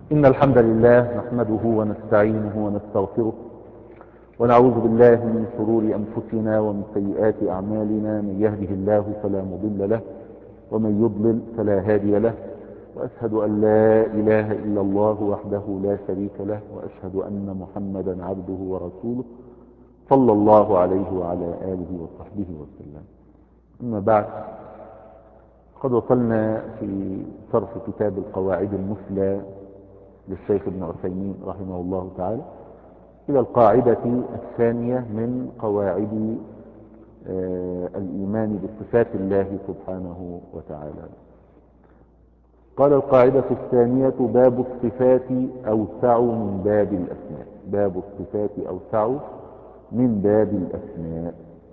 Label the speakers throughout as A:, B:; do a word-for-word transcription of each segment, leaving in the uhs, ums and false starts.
A: إن الحمد لله نحمده ونستعينه ونستغفره ونعوذ بالله من شرور أنفسنا ومن سيئات أعمالنا. من يهده الله فلا مضل له ومن يضلل فلا هادي له، وأشهد أن لا إله إلا الله وحده لا شريك له، وأشهد أن محمدا عبده ورسوله صلى الله عليه وعلى آله وصحبه وسلم. أما بعد، قد وصلنا في شرح كتاب القواعد المثلى للشيخ ابن عثيمين رحمه الله تعالى إلى القاعدة الثانية من قواعد آه الإيمان بصفات الله سبحانه وتعالى. قال: القاعدة الثانية: باب الصفات أوسع من باب الأسماء. باب الصفات أوسع من باب الأسماء،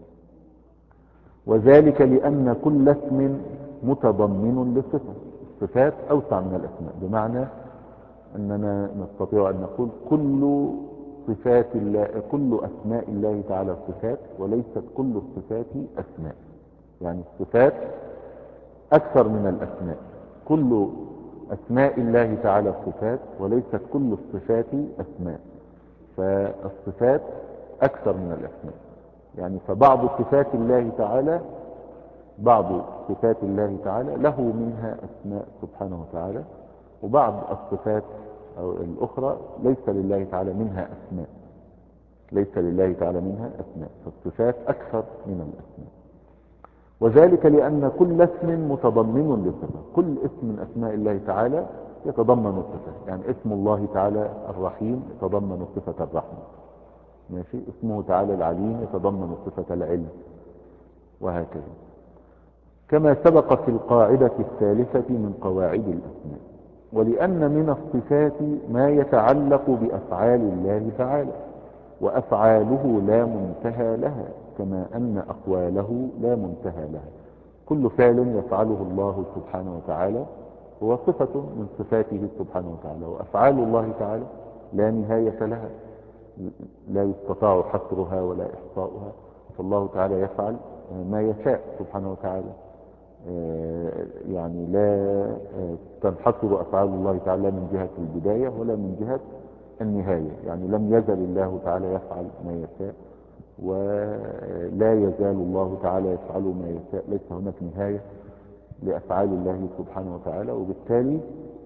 A: وذلك لأن كل اسم متضمن لصفة. الصفات أوسع من الأسماء، بمعنى أننا نستطيع أن نقول كل صفات الله، كل أسماء الله تعالى صفات، وليست كل الصفات أسماء. يعني الصفات أكثر من الأسماء. كل أسماء الله تعالى صفات، وليست كل الصفات أسماء. فالصفات أكثر من الأسماء. يعني فبعض صفات الله تعالى بعض صفات الله تعالى له منها أسماء سبحانه وتعالى، وبعض الصفات أو الأخرى ليس لله تعالى منها أسماء ليس لله تعالى منها أسماء فالصفات أكثر من الأسماء. وذلك لأن كل اسم متضمن لصفة. كل اسم من أسماء الله تعالى يتضمن الصفة. يعني اسم الله تعالى الرحيم يتضمن صفة الرحمة، ماشي. اسمه تعالى العليم يتضمن صفة العلم، وهكذا. كما سبق في القاعدة الثالثة من قواعد الأسماء. ولأن من الصفات ما يتعلق بأفعال الله تعالى، وأفعاله لا منتهى لها، كما أن أقواله لا منتهى لها. كل فعل يفعله الله سبحانه وتعالى هو صفة من صفاته سبحانه وتعالى، وأفعال الله تعالى لا نهاية لها، لا يستطاع حصرها ولا إحصاؤها. فالله تعالى يفعل ما يشاء سبحانه وتعالى. يعني لا تنحصر أفعال الله تعالى من جهة البداية ولا من جهة النهاية. يعني لم يزل الله تعالى يفعل ما يشاء، ولا يزال الله تعالى يفعل ما يشاء. ليس هناك نهاية لأفعال الله سبحانه وتعالى، وبالتالي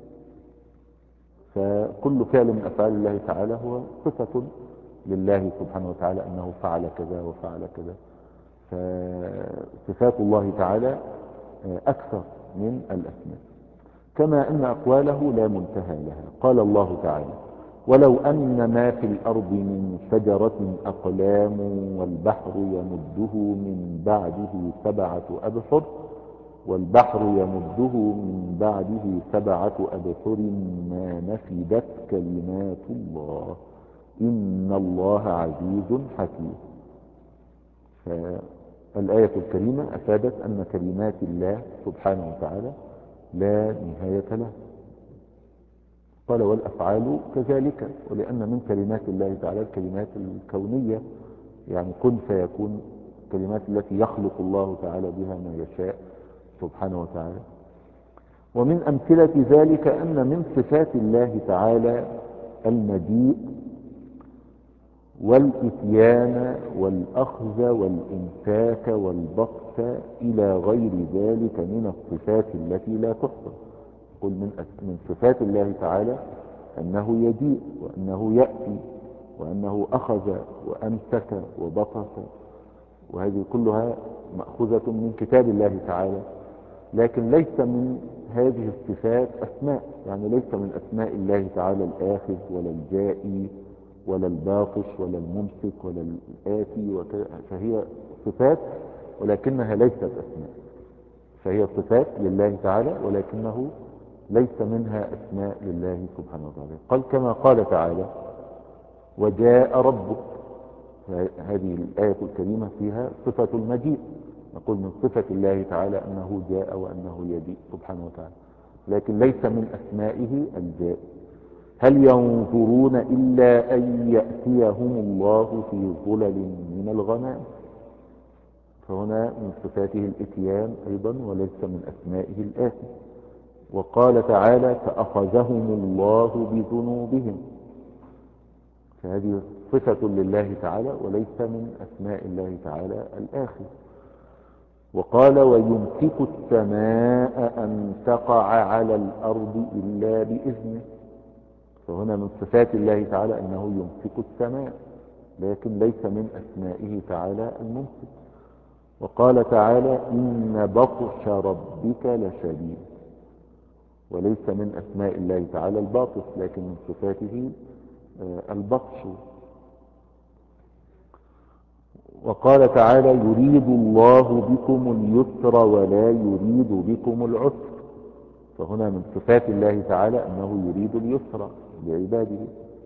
A: فكل فعل من أفعال الله تعالى هو صفة لله سبحانه وتعالى، أنه فعل كذا وفعل كذا. فصفات الله تعالى أكثر من الأسماء. كما أن أقواله لا منتهى لها. قال الله تعالى: ولو أن ما في الأرض من شجرة أقلام والبحر يمده من بعده سبعة أبحر والبحر يمده من بعده سبعة أبحر ما نفدت كلمات الله إن الله عزيز حكيم. فالآية الكريمة أفادت أن كلمات الله سبحانه وتعالى لا نهاية لها. قال: والأفعال كذلك. ولأن من كلمات الله تعالى الكلمات الكونية، يعني كن فيكون، الكلمات التي يخلق الله تعالى بها ما يشاء سبحانه وتعالى. ومن أمثلة ذلك أن من صفات الله تعالى المجيء والإتيان والأخذ والإمساك والبطش إلى غير ذلك من الصفات التي لا تحصى. قل من من صفات الله تعالى أنه يجيء، وأنه يأتي، وأنه أخذ وأمسك وبطش، وهذه كلها مأخوذة من كتاب الله تعالى. لكن ليس من هذه الصفات أسماء. يعني ليس من أسماء الله تعالى الآخذ ولا الجائي ولا الباطش ولا الممسك ولا الآتي وكذا. فهي صفات ولكنها ليست أسماء. فهي صفات لله تعالى ولكنه ليس منها أسماء لله سبحانه وتعالى. قال كما قال تعالى: وجاء ربك. هذه الآية الكريمة فيها صفة المجيء. نقول من صفة الله تعالى أنه جاء وأنه يجيء سبحانه وتعالى، لكن ليس من أسمائه الجاء. هل ينظرون إلا أن يأتيهم الله في ظلل من الغمام. فهنا من صفاته الإتيان أيضا، وليس من أسمائه الآتي. وقال تعالى فأخذهم الله بذنوبهم، فهذه صفة لله تعالى وليس من أسماء الله تعالى الآخر. وقال ويمسك السماء أن تقع على الأرض إلا بإذنه، فهنا من صفات الله تعالى أنه يمسك السماء، لكن ليس من أسمائه تعالى الممسك. وقال تعالى إن بطش ربك لشديد، وليس من أسماء الله تعالى الباطش، لكن من صفاته البطش. وقال تعالى يريد الله بكم اليسر ولا يريد بكم العسر، فهنا من صفات الله تعالى أنه يريد اليسر لعباده،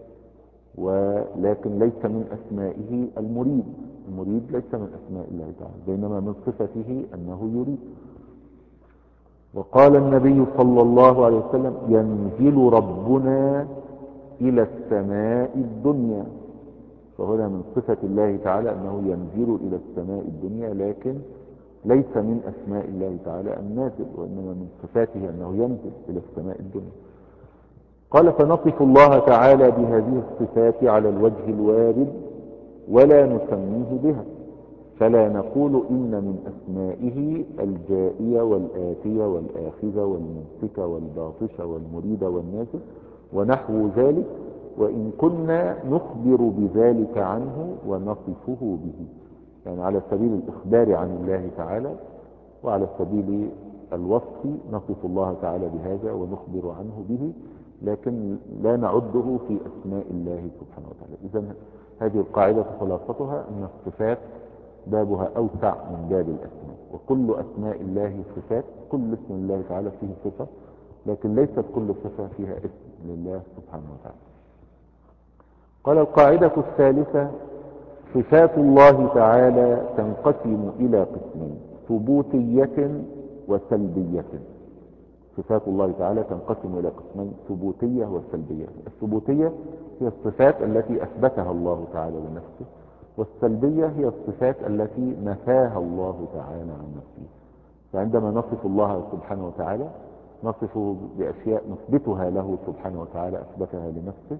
A: ولكن ليس من أسمائه المريد، المريد ليس من أسماء الله تعالى، بينما من صفته أنه يريد. وقال النبي صلى الله عليه وسلم ينزل ربنا إلى السماء الدنيا، فهنا من صفة الله تعالى أنه ينزل إلى السماء الدنيا، لكن ليس من أسماء الله تعالى النازل، وإنما من صفاته أنه ينزل إلى السماء الدنيا. قال فنصف الله تعالى بهذه الصفات على الوجه الوارد ولا نسميه بها، فلا نقول إن من أسمائه الجائية والآتية والآخذة والممسكة والباطشة والمريدة والنازل ونحو ذلك، وإن كنا نخبر بذلك عنه ونصفه به، يعني على سبيل الإخبار عن الله تعالى وعلى سبيل الوصف نصف الله تعالى بهذا ونخبر عنه به، لكن لا نعده في أسماء الله سبحانه وتعالى. إذن هذه القاعدة خلاصتها أن الصفات بابها أوسع من باب الأسماء، وكل أسماء الله صفات، كل اسم الله تعالى فيه صفة، لكن ليست كل صفة فيها اسم لله سبحانه وتعالى. قال القاعدة الثالثة صفات الله تعالى تنقسم إلى قسمين، ثبوتية وسلبية. صفات الله تعالى تنقسم إلى قسمين، ثبوتية وسلبية. الثبوتية هي الصفات التي أثبتها الله تعالى لنفسه، والسلبية هي الصفات التي نفاها الله تعالى عن نفسه. فعندما نصف الله سبحانه وتعالى نصفه بأشياء نثبتها له سبحانه وتعالى أثبتها لنفسه،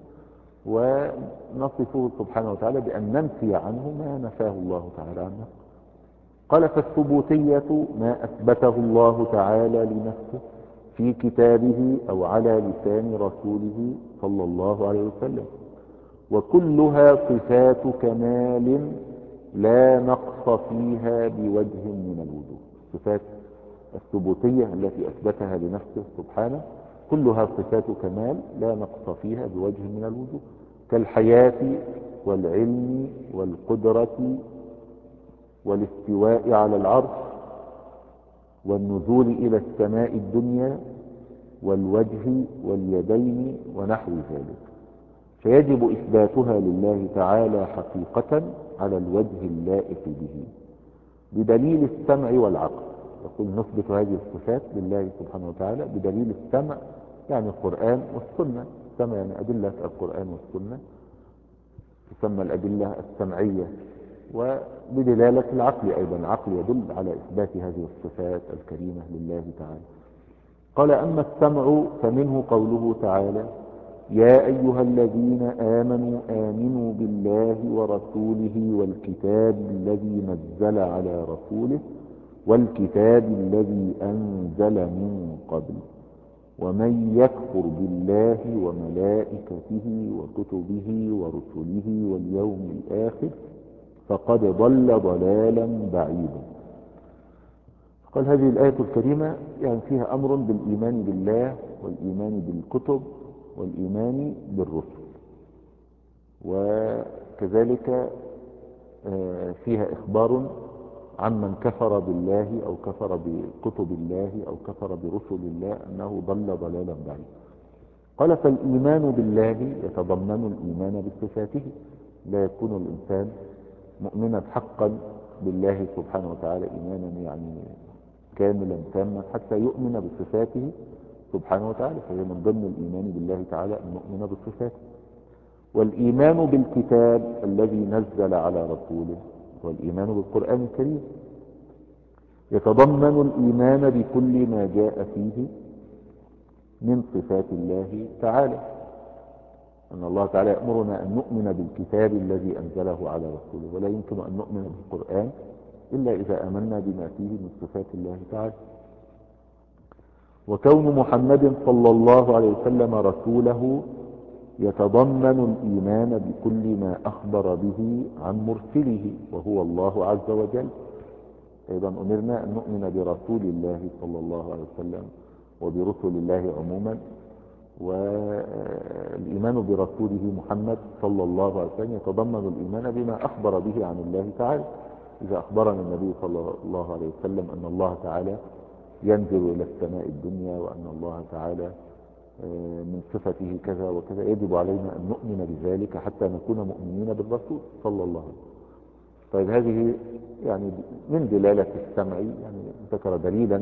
A: ونصفه سبحانه وتعالى بأن ننفي عنه ما نفاه الله تعالى عن نفسه. قال فالثبوتية ما أثبته الله تعالى لنفسه في كتابه أو على لسان رسوله صلى الله عليه وسلم، وكلها صفات كمال لا نقص فيها بوجه من الوجوه. صفات الثبوتية التي أثبتها لنفسه سبحانه كلها صفات كمال لا نقص فيها بوجه من الوجوه، كالحياة والعلم والقدرة والاستواء على العرش والنزول إلى السماء الدنيا والوجه واليدين ونحو ذلك، فيجب إثباتها لله تعالى حقيقة على الوجه اللائق به بدليل السمع والعقل. يقول نثبت هذه الصفات لله سبحانه وتعالى بدليل السمع، يعني القرآن والسنة. السمع يعني أدلة القرآن والسنة تسمى الأدلة السمعية، وبدلالة العقل أيضا، العقل يدل على إثبات هذه الصفات الكريمة لله تعالى. قال أما السمع فمنه قوله تعالى يا أيها الذين آمنوا آمنوا بالله ورسوله والكتاب الذي نزل على رسوله والكتاب الذي أنزل من قبل ومن يكفر بالله وملائكته وكتبه ورسله واليوم الآخر فقد ضل ضلالا بعيدا. قال هذه الآية الكريمة يعني فيها أمر بالإيمان بالله والإيمان بالكتب والإيمان بالرسل، وكذلك فيها إخبار عمن كفر بالله أو كفر بكتب الله أو كفر برسل الله أنه ضل ضلالا بعيدا. قال فالإيمان بالله يتضمن الإيمان بصفاته، لا يكون الإنسان مؤمنا حقا بالله سبحانه وتعالى إيمانا يعني كاملا تاما حتى يؤمن بصفاته سبحانه وتعالى، فهي من ضمن الإيمان بالله تعالى أن نؤمن بصفاته. والإيمان بالكتاب الذي نزل على رسوله والإيمان بالقرآن الكريم يتضمن الإيمان بكل ما جاء فيه من صفات الله تعالى، أن الله تعالى يأمرنا أن نؤمن بالكتاب الذي أنزله على رسوله، ولا يمكن أن نؤمن بالقرآن إلا إذا آمنا بما فيه من صفات الله تعالى. وكون محمد صلى الله عليه وسلم رسوله يتضمن الإيمان بكل ما أخبر به عن مرسله وهو الله عز وجل. أيضا أمرنا أن نؤمن برسول الله صلى الله عليه وسلم وبرسل الله عموما، والإيمان برسوله محمد صلى الله عليه وسلم يتضمن الإيمان بما أخبر به عن الله تعالى. إذا أخبرنا النبي صلى الله عليه وسلم أن الله تعالى ينزل إلى السماء الدنيا، وأن الله تعالى من صفته كذا وكذا، يجب علينا أن نؤمن بذلك حتى نكون مؤمنين بالرسول صلى الله عليه وسلم. طيب هذه يعني من دلالة السمع، يعني ذكر دليلا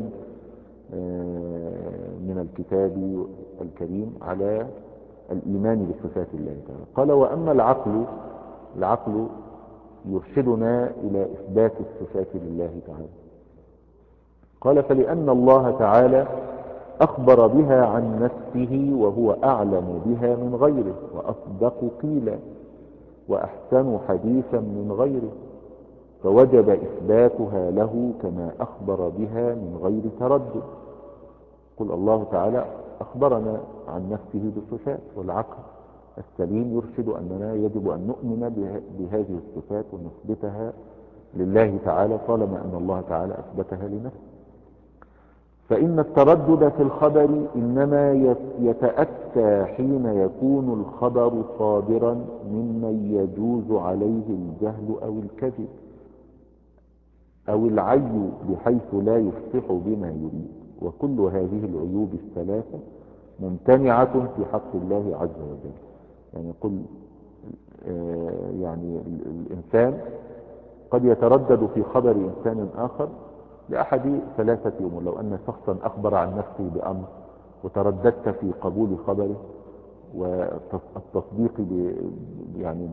A: من الكتاب الكريم على الإيمان بصفات الله تعالى. قال وأما العقل، العقل يرشدنا إلى إثبات الصفات لله تعالى. قال فلأن الله تعالى أخبر بها عن نفسه وهو أعلم بها من غيره، وأصدق قيلا، وأحسن حديثا من غيره، فوجب إثباتها له كما أخبر بها من غير تردد. قل الله تعالى أخبرنا عن نفسه بصفات، والعقل السليم يرشد أننا يجب أن نؤمن بهذه الصفات ونثبتها لله تعالى طالما أن الله تعالى أثبتها لنفسه. فإن التردد في الخبر إنما يتأتى حين يكون الخبر صادرا ممن يجوز عليه الجهل أو الكذب أو العي بحيث لا يفصح بما يريد، وكل هذه العيوب الثلاثة ممتنعة في حق الله عز وجل. يعني قل يعني الإنسان قد يتردد في خبر إنسان آخر لأحد ثلاثة أمور. لو أن شخصا أخبر عن نفسه بأمر وترددت في قبول خبره والتصديق ب يعني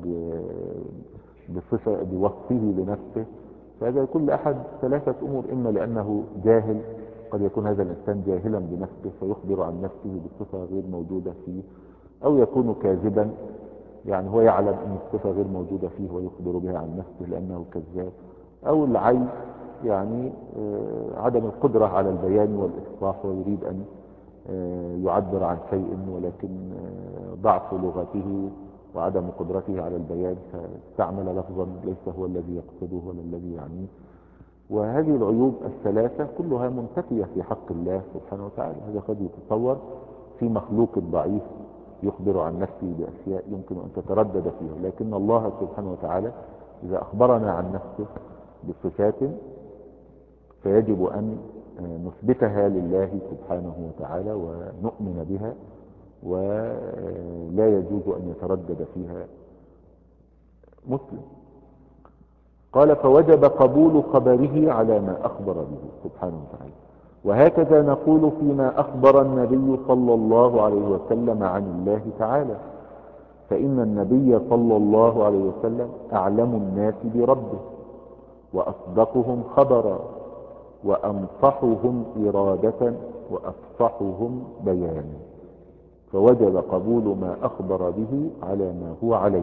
A: بصفة بوصفه لنفسه، فهذا كل أحد ثلاثة أمور: إما لأنه جاهل، قد يكون هذا الإنسان جاهلا بنفسه فيخبر عن نفسه بصفة غير موجودة فيه، أو يكون كاذبا، يعني هو يعلم أن الصفة غير موجودة فيه ويخبر بها عن نفسه لأنه كذاب، أو العي يعني عدم القدرة على البيان والإفصاح ويريد أن يعبر عن شيء ولكن ضعف لغته وعدم قدرته على البيان فاستعمل لفظا ليس هو الذي يقصده ولا الذي يعنيه. وهذه العيوب الثلاثة كلها منتفية في حق الله سبحانه وتعالى. هذا قد يتصور في مخلوق ضعيف يخبر عن نفسه بأشياء يمكن أن تتردد فيها، لكن الله سبحانه وتعالى إذا أخبرنا عن نفسه بصفات فيجب أن نثبتها لله سبحانه وتعالى ونؤمن بها، ولا يجوز أن يتردد فيها مسلم. قال فوجب قبول خبره على ما أخبر به سبحانه وتعالى. وهكذا نقول فيما أخبر النبي صلى الله عليه وسلم عن الله تعالى، فإن النبي صلى الله عليه وسلم أعلم الناس بربه وأصدقهم خبرا وأنصحهم إرادة وأفصحهم بيانا، فوجب قبول ما أخبر به على ما هو عليه.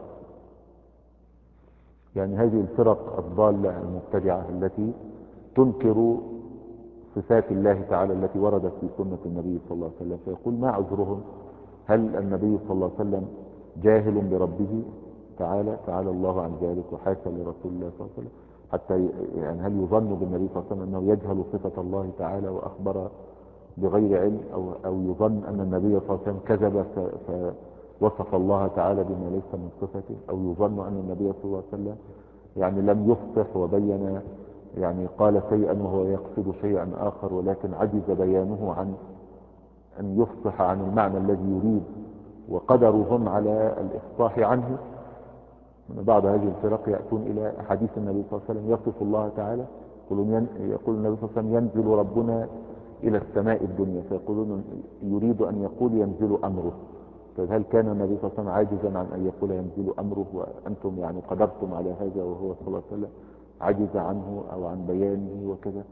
A: يعني هذه الفرق الضالة المبتدعة التي تنكر صفات الله تعالى التي وردت في سنة النبي صلى الله عليه وسلم، فيقول ما عذرهم؟ هل النبي صلى الله عليه وسلم جاهل بربه تعالى؟ تعالى الله عن ذلك وحاشا لرسول الله صلى الله عليه وسلم. حتى يعني هل يظن بالنبي صلى الله عليه وسلم أنه يجهل صفة الله تعالى وأخبر بغير علم، أو, أو يظن أن النبي صلى الله عليه وسلم كذب فوصف الله تعالى بما ليس من صفته، أو يظن أن النبي صلى الله عليه وسلم يعني لم يفصح وبين، يعني قال شيئا وهو يقصد شيئا آخر ولكن عجز بيانه عن أن يفصح عن المعنى الذي يريد، وقدروا هم على الإفصاح عنه. من بعض هذه الفرق يأتون إلى حديث النبي صلى الله عليه وسلم يصف الله تعالى، يقولون يقول النبي صلى الله عليه وسلم ينزل ربنا إلى السماء الدنيا، فيقولون يريد أن يقول ينزل أمره. طيب هل كان النبي صلى الله عليه وسلم عاجزا عن أن يقول ينزل أمره وأنتم يعني قدرتم على هذا وهو صلى الله عليه وسلم عجز عنه أو عن بيانه وكذا؟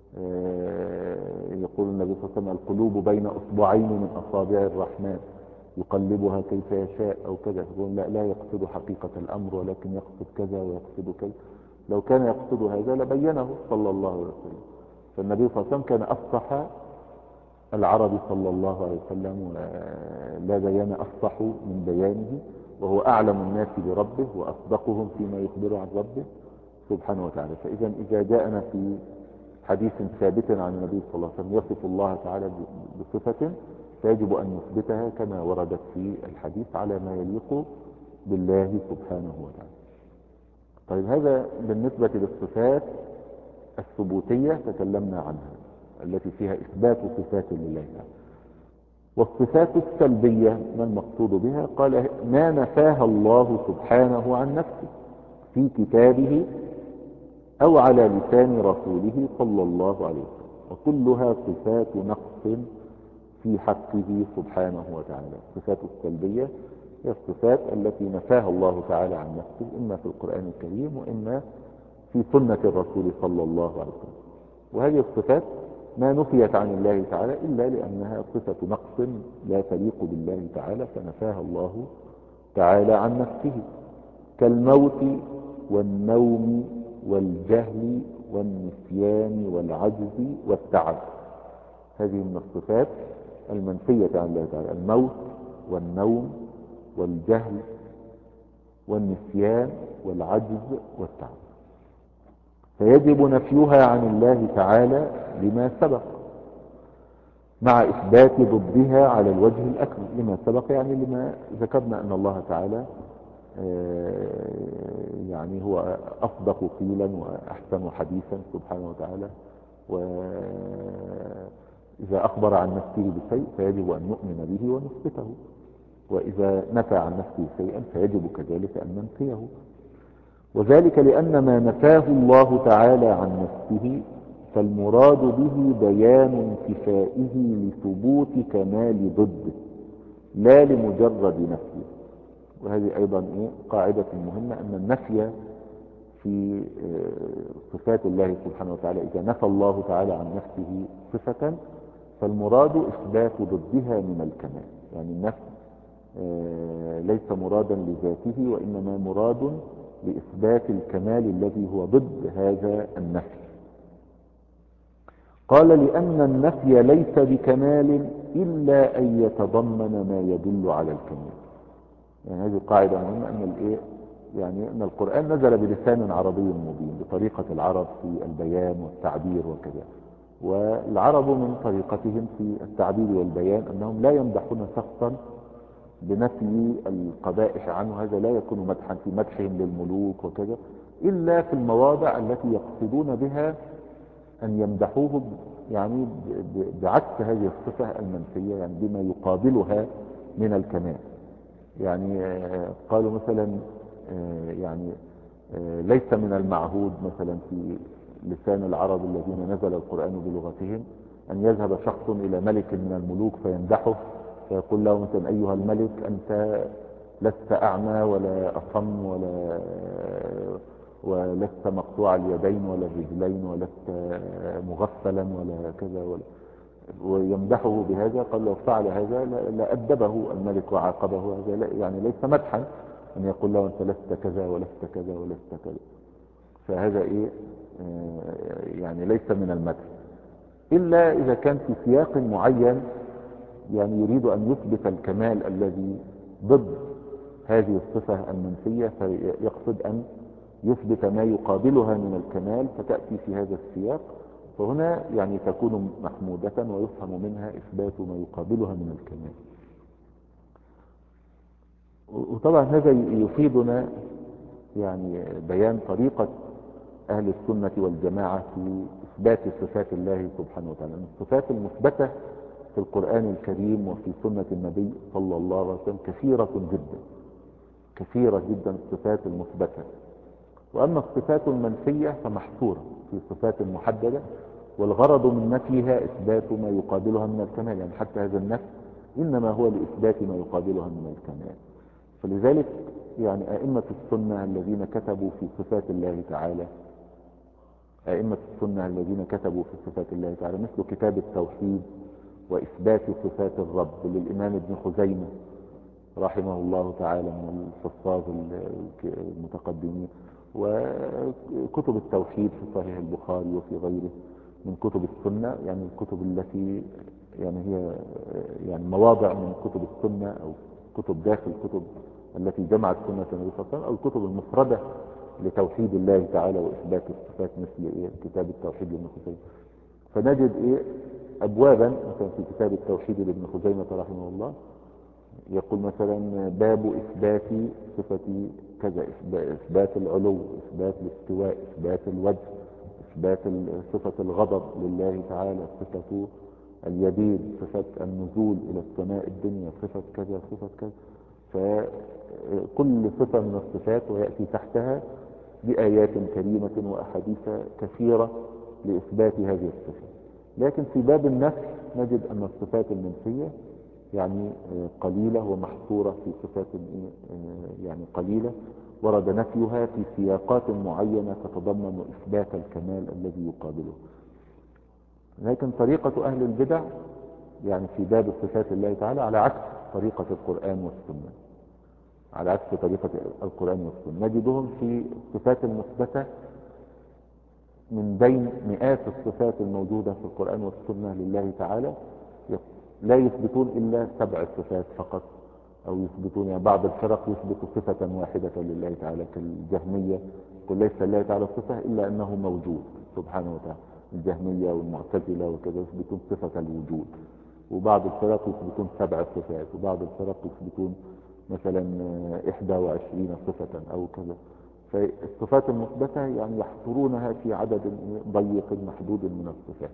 A: يقول النبي صلى الله عليه وسلم القلوب بين أصبعين من أصابع الرحمن يقلبها كيف يشاء أو كذا. يقول لا, لا يقصد حقيقة الأمر ولكن يقصد كذا ويقصد كذا. لو كان يقصد هذا لبينه صلى الله عليه وسلم. فالنبي صلى الله عليه وسلم كان أفصح العرب صلى الله عليه وسلم، ولا بيان أفصح من بيانه، وهو أعلم الناس بربه وأصدقهم فيما يخبر عن ربه سبحانه وتعالى. فإذا إذا جاءنا في حديث ثابت عن النبي صلى الله عليه وسلم يصف الله تعالى بصفة، فيجب أن نثبتها كما وردت في الحديث على ما يليق بالله سبحانه وتعالى. طيب هذا بالنسبة للصفات الثبوتية تكلمنا عنها التي فيها إثبات صفات لله تعالى. والصفات السلبية ما المقصود بها؟ قال ما نفاها الله سبحانه عن نفسه في كتابه أو على لسان رسوله صلى الله عليه وسلم، وكلها صفات نقص في حقه سبحانه وتعالى. الصفات السلبية هي الصفات التي نفاها الله تعالى عن نفسه إما في القرآن الكريم وإما في سنة الرسول صلى الله عليه وسلم. وهذه الصفات ما نفيت عن الله تعالى إلا لأنها صفة نقص لا تليق بالله تعالى فنفاها الله تعالى عن نفسه، كالموت والنوم والجهل والنسيان والعجز والتعب. هذه من الصفات المنفية عن الله تعالى: الموت والنوم والجهل والنسيان والعجز والتعب. فيجب نفيها عن الله تعالى لما سبق، مع إثبات ضدها على الوجه الأكمل. لما سبق يعني لما ذكرنا أن الله تعالى يعني هو أصدق قيلا وأحسن حديثا سبحانه وتعالى، وإذا أخبر عن نفسه بشيء فيجب أن نؤمن به ونثبته، وإذا نفى عن نفسه شيئا فيجب كذلك أن ننفيه. وذلك لأن ما نفاه الله تعالى عن نفسه فالمراد به بيان انتفائه لثبوت كمال ضده لا لمجرد نفيه. وهذه أيضا إيه قاعدة مهمة، أن النفي في صفات الله سبحانه وتعالى إذا نفى الله تعالى عن نفسه صفة فالمراد إثبات ضدها من الكمال. يعني النفي ليس مرادا لذاته وإنما مراد لإثبات الكمال الذي هو ضد هذا النفي. قال لأن النفي ليس بكمال إلا أن يتضمن ما يدل على الكمال. يعني هذه قاعدة مهمة، أن الإيه يعني أن القرآن نزل بلسان عربي مبين بطريقة العرب في البيان والتعبير وكذا. والعرب من طريقتهم في التعبير والبيان أنهم لا يمدحون شخصا بنفي القبائح عنه، هذا لا يكون مدحا في مدحهم للملوك وكذا، إلا في المواضع التي يقصدون بها أن يمدحوه يعني بعكس هذه الصفة المنفية، يعني بما يقابلها من الكمال. يعني قالوا مثلا يعني ليس من المعهود مثلا في لسان العرب الذين نزل القرآن بلغتهم أن يذهب شخص إلى ملك من الملوك فيمدحه فيقول له مثلا أيها الملك أنت لست أعمى ولا أصم ولا ولست مقطوع اليدين ولا الرجلين ولست مغفلا ولا كذا ولا، ويمدحه بهذا. قال لو فعل هذا لأدبه الملك وعاقبه. هذا يعني ليس مدحا أن يقول له أنت لست كذا ولست كذا ولست كذا. فهذا إيه يعني ليس من المدح إلا إذا كان في سياق معين، يعني يريد أن يثبت الكمال الذي ضد هذه الصفة المنفية فيقصد أن يثبت ما يقابلها من الكمال فتأتي في هذا السياق، فهنا يعني تكون محمودة ويفهم منها إثبات ما يقابلها من الكمال. وطبعا هذا يفيدنا يعني بيان طريقة أهل السنة والجماعة في إثبات صفات الله سبحانه وتعالى. الصفات المثبتة في القرآن الكريم وفي سنة النبي صلى الله عليه وسلم كثيرة جدا كثيرة جدا الصفات المثبتة، وأما الصفات المنفية فمحصورة في صفات محددة، والغرض من نفيها إثبات ما يقابلها من الكمال. يعني حتى هذا النفي إنما هو لإثبات ما يقابلها من الكمال. فلذلك يعني أئمة السنة الذين كتبوا في صفات الله تعالى أئمة السنة الذين كتبوا في صفات الله تعالى، مثل كتاب التوحيد وإثبات صفات الرب للإمام ابن خزيمة رحمه الله تعالى من الحفاظ المتقدمين، وكتب التوحيد في صحيح البخاري وفي غيره من كتب السنة، يعني الكتب التي يعني هي يعني مواضع من كتب السنة أو كتب داخل كتب التي جمعت سنة النبي صلى الله عليه وسلم، أو الكتب المفردة لتوحيد الله تعالى وإثبات الصفات مثل إيه كتاب التوحيد لابن خزيمة. فنجد إيه أبوابا مثلا في كتاب التوحيد لابن خزيمة رحمه الله يقول مثلا باب إثبات صفة كذا، إثبات العلو، إثبات الاستواء، إثبات الوجه، إثبات صفة الغضب لله تعالى، صفة اليدين، صفة النزول إلى السماء الدنيا، صفة كذا صفة كذا. فكل صفة من الصفات ويأتي تحتها بآيات كريمة وأحاديث كثيرة لإثبات هذه الصفة. لكن في باب النفي نجد أن الصفات المنفية يعني قليلة ومحصورة في صفات يعني قليلة ورد نفيها في سياقات معينة تتضمن إثبات الكمال الذي يقابله. لكن طريقة أهل البدع يعني في باب صفات الله تعالى على عكس طريقة القرآن والسنة، على عكس طريقة القرآن والسنة، نجدهم في الصفات المثبتة من بين مئات الصفات الموجودة في القرآن والسنة لله تعالى لا يثبتون إلا سبع صفات فقط، أو يثبتون يعني بعض الفرق يثبت صفة واحدة لله تعالى كالجهمية، قل ليس لله تعالى صفة إلا أنه موجود سبحانه وتعالى، الجهمية والمعتزلة وكذا يثبتون صفة الوجود. وبعض الفرق يثبتون سبع صفات، وبعض الفرق يثبتون مثلا إحدى وعشرين صفة أو كذا. فالصفات المثبتة يعني يحصرونها في عدد ضيق محدود من الصفات.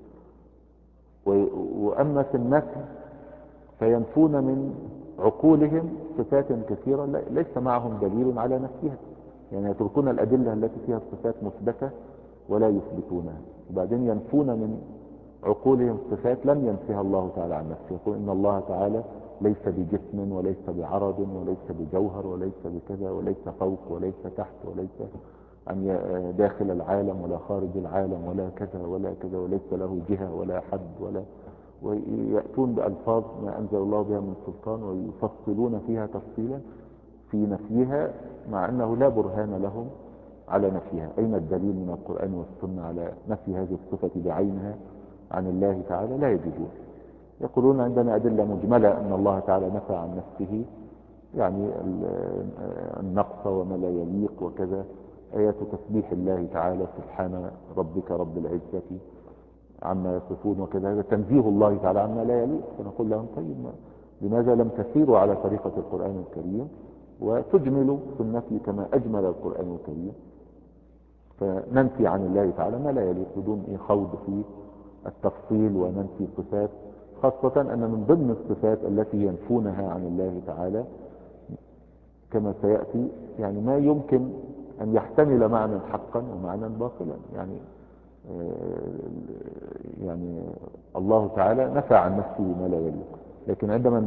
A: وأما في النفي فينفون من عقولهم صفات كثيرة ليس معهم دليل على نفسها، يعني يتركون الأدلة التي فيها الصفات مثبتة ولا يثبتونها، وبعدين ينفون من عقولهم صفات لم ينفيها الله تعالى عن نفسه، يقول إن الله تعالى ليس بجسم وليس بعرض وليس بجوهر وليس بكذا وليس فوق وليس تحت وليس عن داخل العالم ولا خارج العالم ولا كذا ولا كذا وليس له جهة ولا حد ولا، ويأتون بألفاظ ما أنزل الله بها من سلطان ويفصلون فيها تفصيلا في نفيها مع أنه لا برهان لهم على نفيها. أين الدليل من القرآن والسنة على نفي هذه الصفة بعينها عن الله تعالى؟ لا يجدون. يقولون عندنا أدلة مجملة أن الله تعالى نفى عن نفسه يعني النقص وما لا يليق وكذا، آيات تسبيح الله تعالى سبحان ربك رب العزة عما يصفون وكذا، هذا تنزيه الله تعالى عما لا يليق. فنقول لهم طيب لماذا لم تسيروا على طريقة القرآن الكريم وتجملوا في النفي كما أجمل القرآن الكريم، فننفي عن الله تعالى ما لا يليق بدون إيه خوض في التفصيل وننفي صفات، خاصة أن من ضمن الصفات التي ينفونها عن الله تعالى كما سيأتي يعني ما يمكن أن يحتمل معنى حقا ومعنى باطلا. يعني يعني الله تعالى نفى عن نفسه ما لا يليق، لكن عندما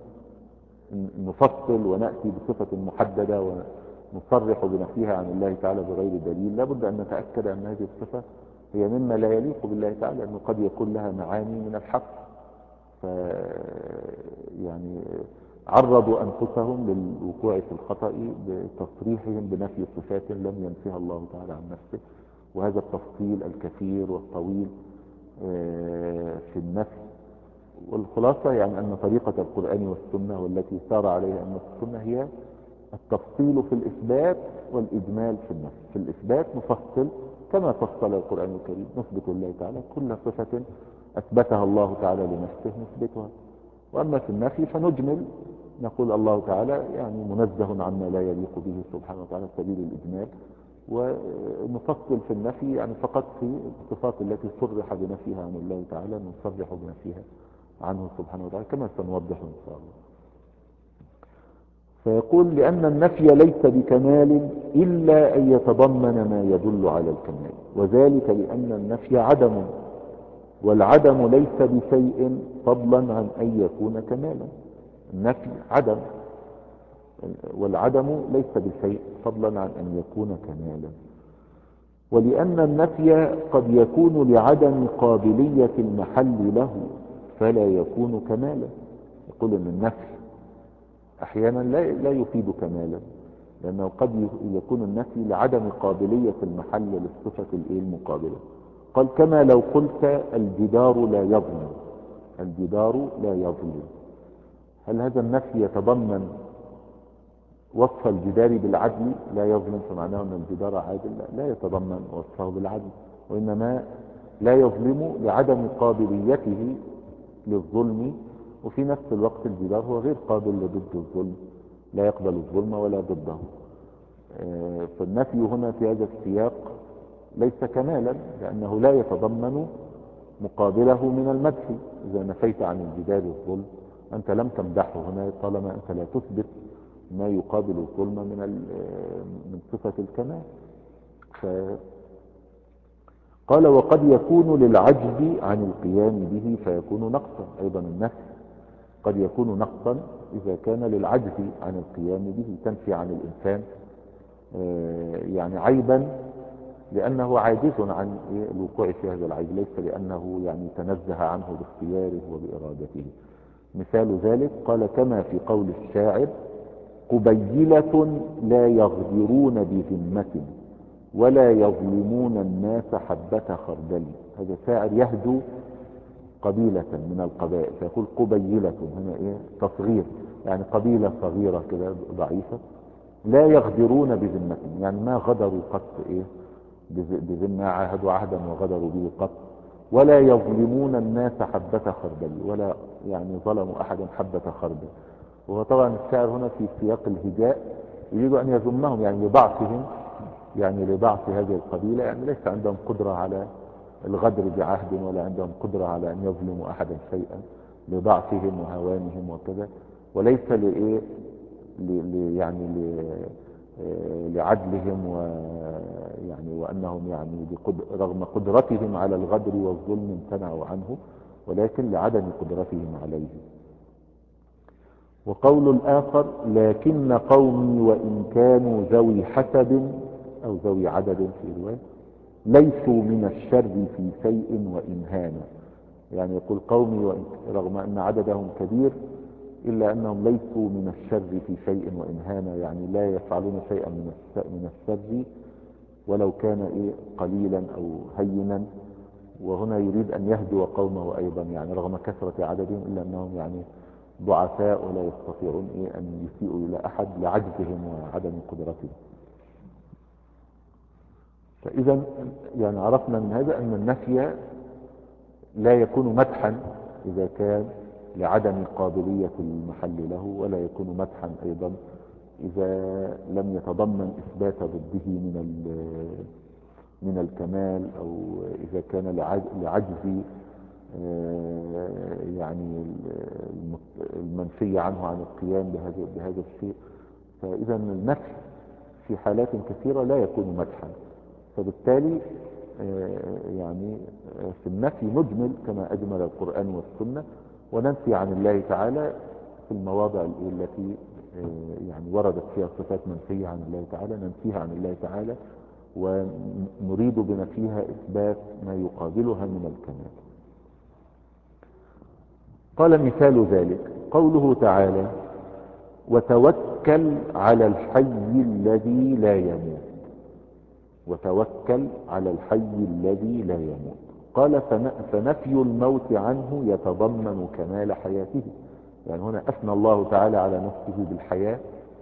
A: نفصل ونأتي بصفة محددة ونصرح بنفيها عن الله تعالى بغير دليل لابد أن نتأكد أن هذه الصفة هي مما لا يليق بالله تعالى، لأنه قد يكون لها معاني من الحق. ف يعني عرضوا أنفسهم للوقوع في الخطأ بتصريحهم بنفي صفات لم ينفيها الله تعالى عن نفسه، وهذا التفصيل الكثير والطويل في النفي. والخلاصة يعني أن طريقة القرآن والسنة والتي سار عليها أن السنة هي التفصيل في الإثبات والإجمال في النفي. في الإثبات نفصل كما فصل القرآن الكريم، نثبت الله تعالى كل صفة أثبتها الله تعالى لنفسه نثبتها، وأما في النفي فنجمل نقول الله تعالى يعني منزه عما لا يليق به سبحانه وتعالى سبيل الإجمال، ونفصل في النفي يعني فقط في الصفات التي صرح بنفيها عن الله تعالى نصرح بنفيها عنه سبحانه وتعالى كما سنوضح إن شاء الله. فيقول لأن النفي ليس بكمال إلا أن يتضمن ما يدل على الكمال، وذلك لأن النفي عدم، والعدم ليس بشيء فضلا عن أن يكون كمالا. النفي عدم، والعدم ليس بشيء فضلا عن أن يكون كمالا. ولأن النفي قد يكون لعدم قابلية المحل له فلا يكون كمالا. يقول ان النفي احيانا لا لا يفيد كمالا، لانه قد يكون النفي لعدم قابلية المحل للصفة الايه المقابلة. قال كما لو قلت الجدار لا يظلم، الجدار لا يظلم، هل هذا النفي يتضمن وصف الجدار بالعدل؟ لا يظلم فمعناه ان الجدار عادل؟ لا, لا يتضمن وصفه بالعدل، وانما لا يظلم لعدم قابليته للظلم، وفي نفس الوقت الجدار هو غير قابل لضد الظلم، لا يقبل الظلم ولا ضده. فالنفي هنا في هذا السياق ليس كمالا، لأنه لا يتضمن مقابله من المدح. إذا نفيت عن الجدار الظلم أنت لم تمدحه هنا، طالما أنت لا تثبت ما يقابل الظلم من من صفة الكمال. قال وقد يكون للعجز عن القيام به فيكون نقصا. أيضا النفي قد يكون نقصا إذا كان للعجز عن القيام به، تنفي عن الإنسان يعني عيبا لأنه عاجز عن الوقوع في هذا العيب، ليس لأنه يعني تنزه عنه باختياره وبإرادته. مثال ذلك قال كما في قول الشاعر قبيلة لا يغدرون بذمة ولا يظلمون الناس حبة خردل. هذا شاعر يهدو قبيلة من القبائل فيقول قبيلة، هنا ايه تصغير، يعني قبيلة صغيرة كده ضعيفة، لا يغدرون بذمة، يعني ما غدروا قط ايه بذمة، عاهدوا عهدا وغدروا به قط، ولا يظلمون الناس حبة خردل، ولا يعني ظلموا احدا حبة خردل. وهو طبعا الشاعر هنا في سياق الهجاء يريد ان يذمهم يعني لضعفهم، يعني لضعف هذه القبيلة، يعني ليس عندهم قدرة على الغدر بعهد ولا عندهم قدرة على ان يظلموا احدا شيئا، لضعفهم وهوانهم وكذا، وليس لإيه يعني لعدلهم ويعني وانهم يعني رغم قدرتهم على الغدر والظلم امتنعوا عنه، ولكن لعدم قدرتهم عليه. وقول الآخر لكن قومي وإن كانوا ذوي حسب أو ذوي عدد في رواية ليسوا من الشر في شيء وإن هانا، يعني يقول قومي وإن رغم أن عددهم كبير إلا أنهم ليسوا من الشر في شيء وإن هانا، يعني لا يفعلون شيئا من الشر ولو كان إيه قليلا أو هينا. وهنا يريد أن يهدو قومه أيضا، يعني رغم كثرة عددهم إلا أنهم يعني ضعفاء ولا يستطيعون إيه أن يسيئوا إلى أحد لعجزهم وعدم قدرتهم. فإذا يعني عرفنا من هذا أن النفي لا يكون مدحا إذا كان لعدم قابلية المحل له، ولا يكون مدحا أيضا إذا لم يتضمن إثبات ضده من من الكمال، أو إذا كان لعجز يعني المنفي عنه عن القيام بهذا بهذا الشيء. فإذا النفي في حالات كثيرة لا يكون مدحا، فبالتالي يعني في النفي نجمل كما أجمل القرآن والسنة، وننفي عن الله تعالى في المواضع التي يعني وردت فيها صفات منفية عن الله تعالى ننفيها عن الله تعالى، ونريد بنفيها إثبات ما يقابلها من الكمال. قال مثال ذلك قوله تعالى وتوكل على الحي الذي لا يموت، وتوكل على الحي الذي لا يموت. قال فنفي الموت عنه يتضمن كمال حياته، يعني هنا أثنى الله تعالى على نفسه بالحياة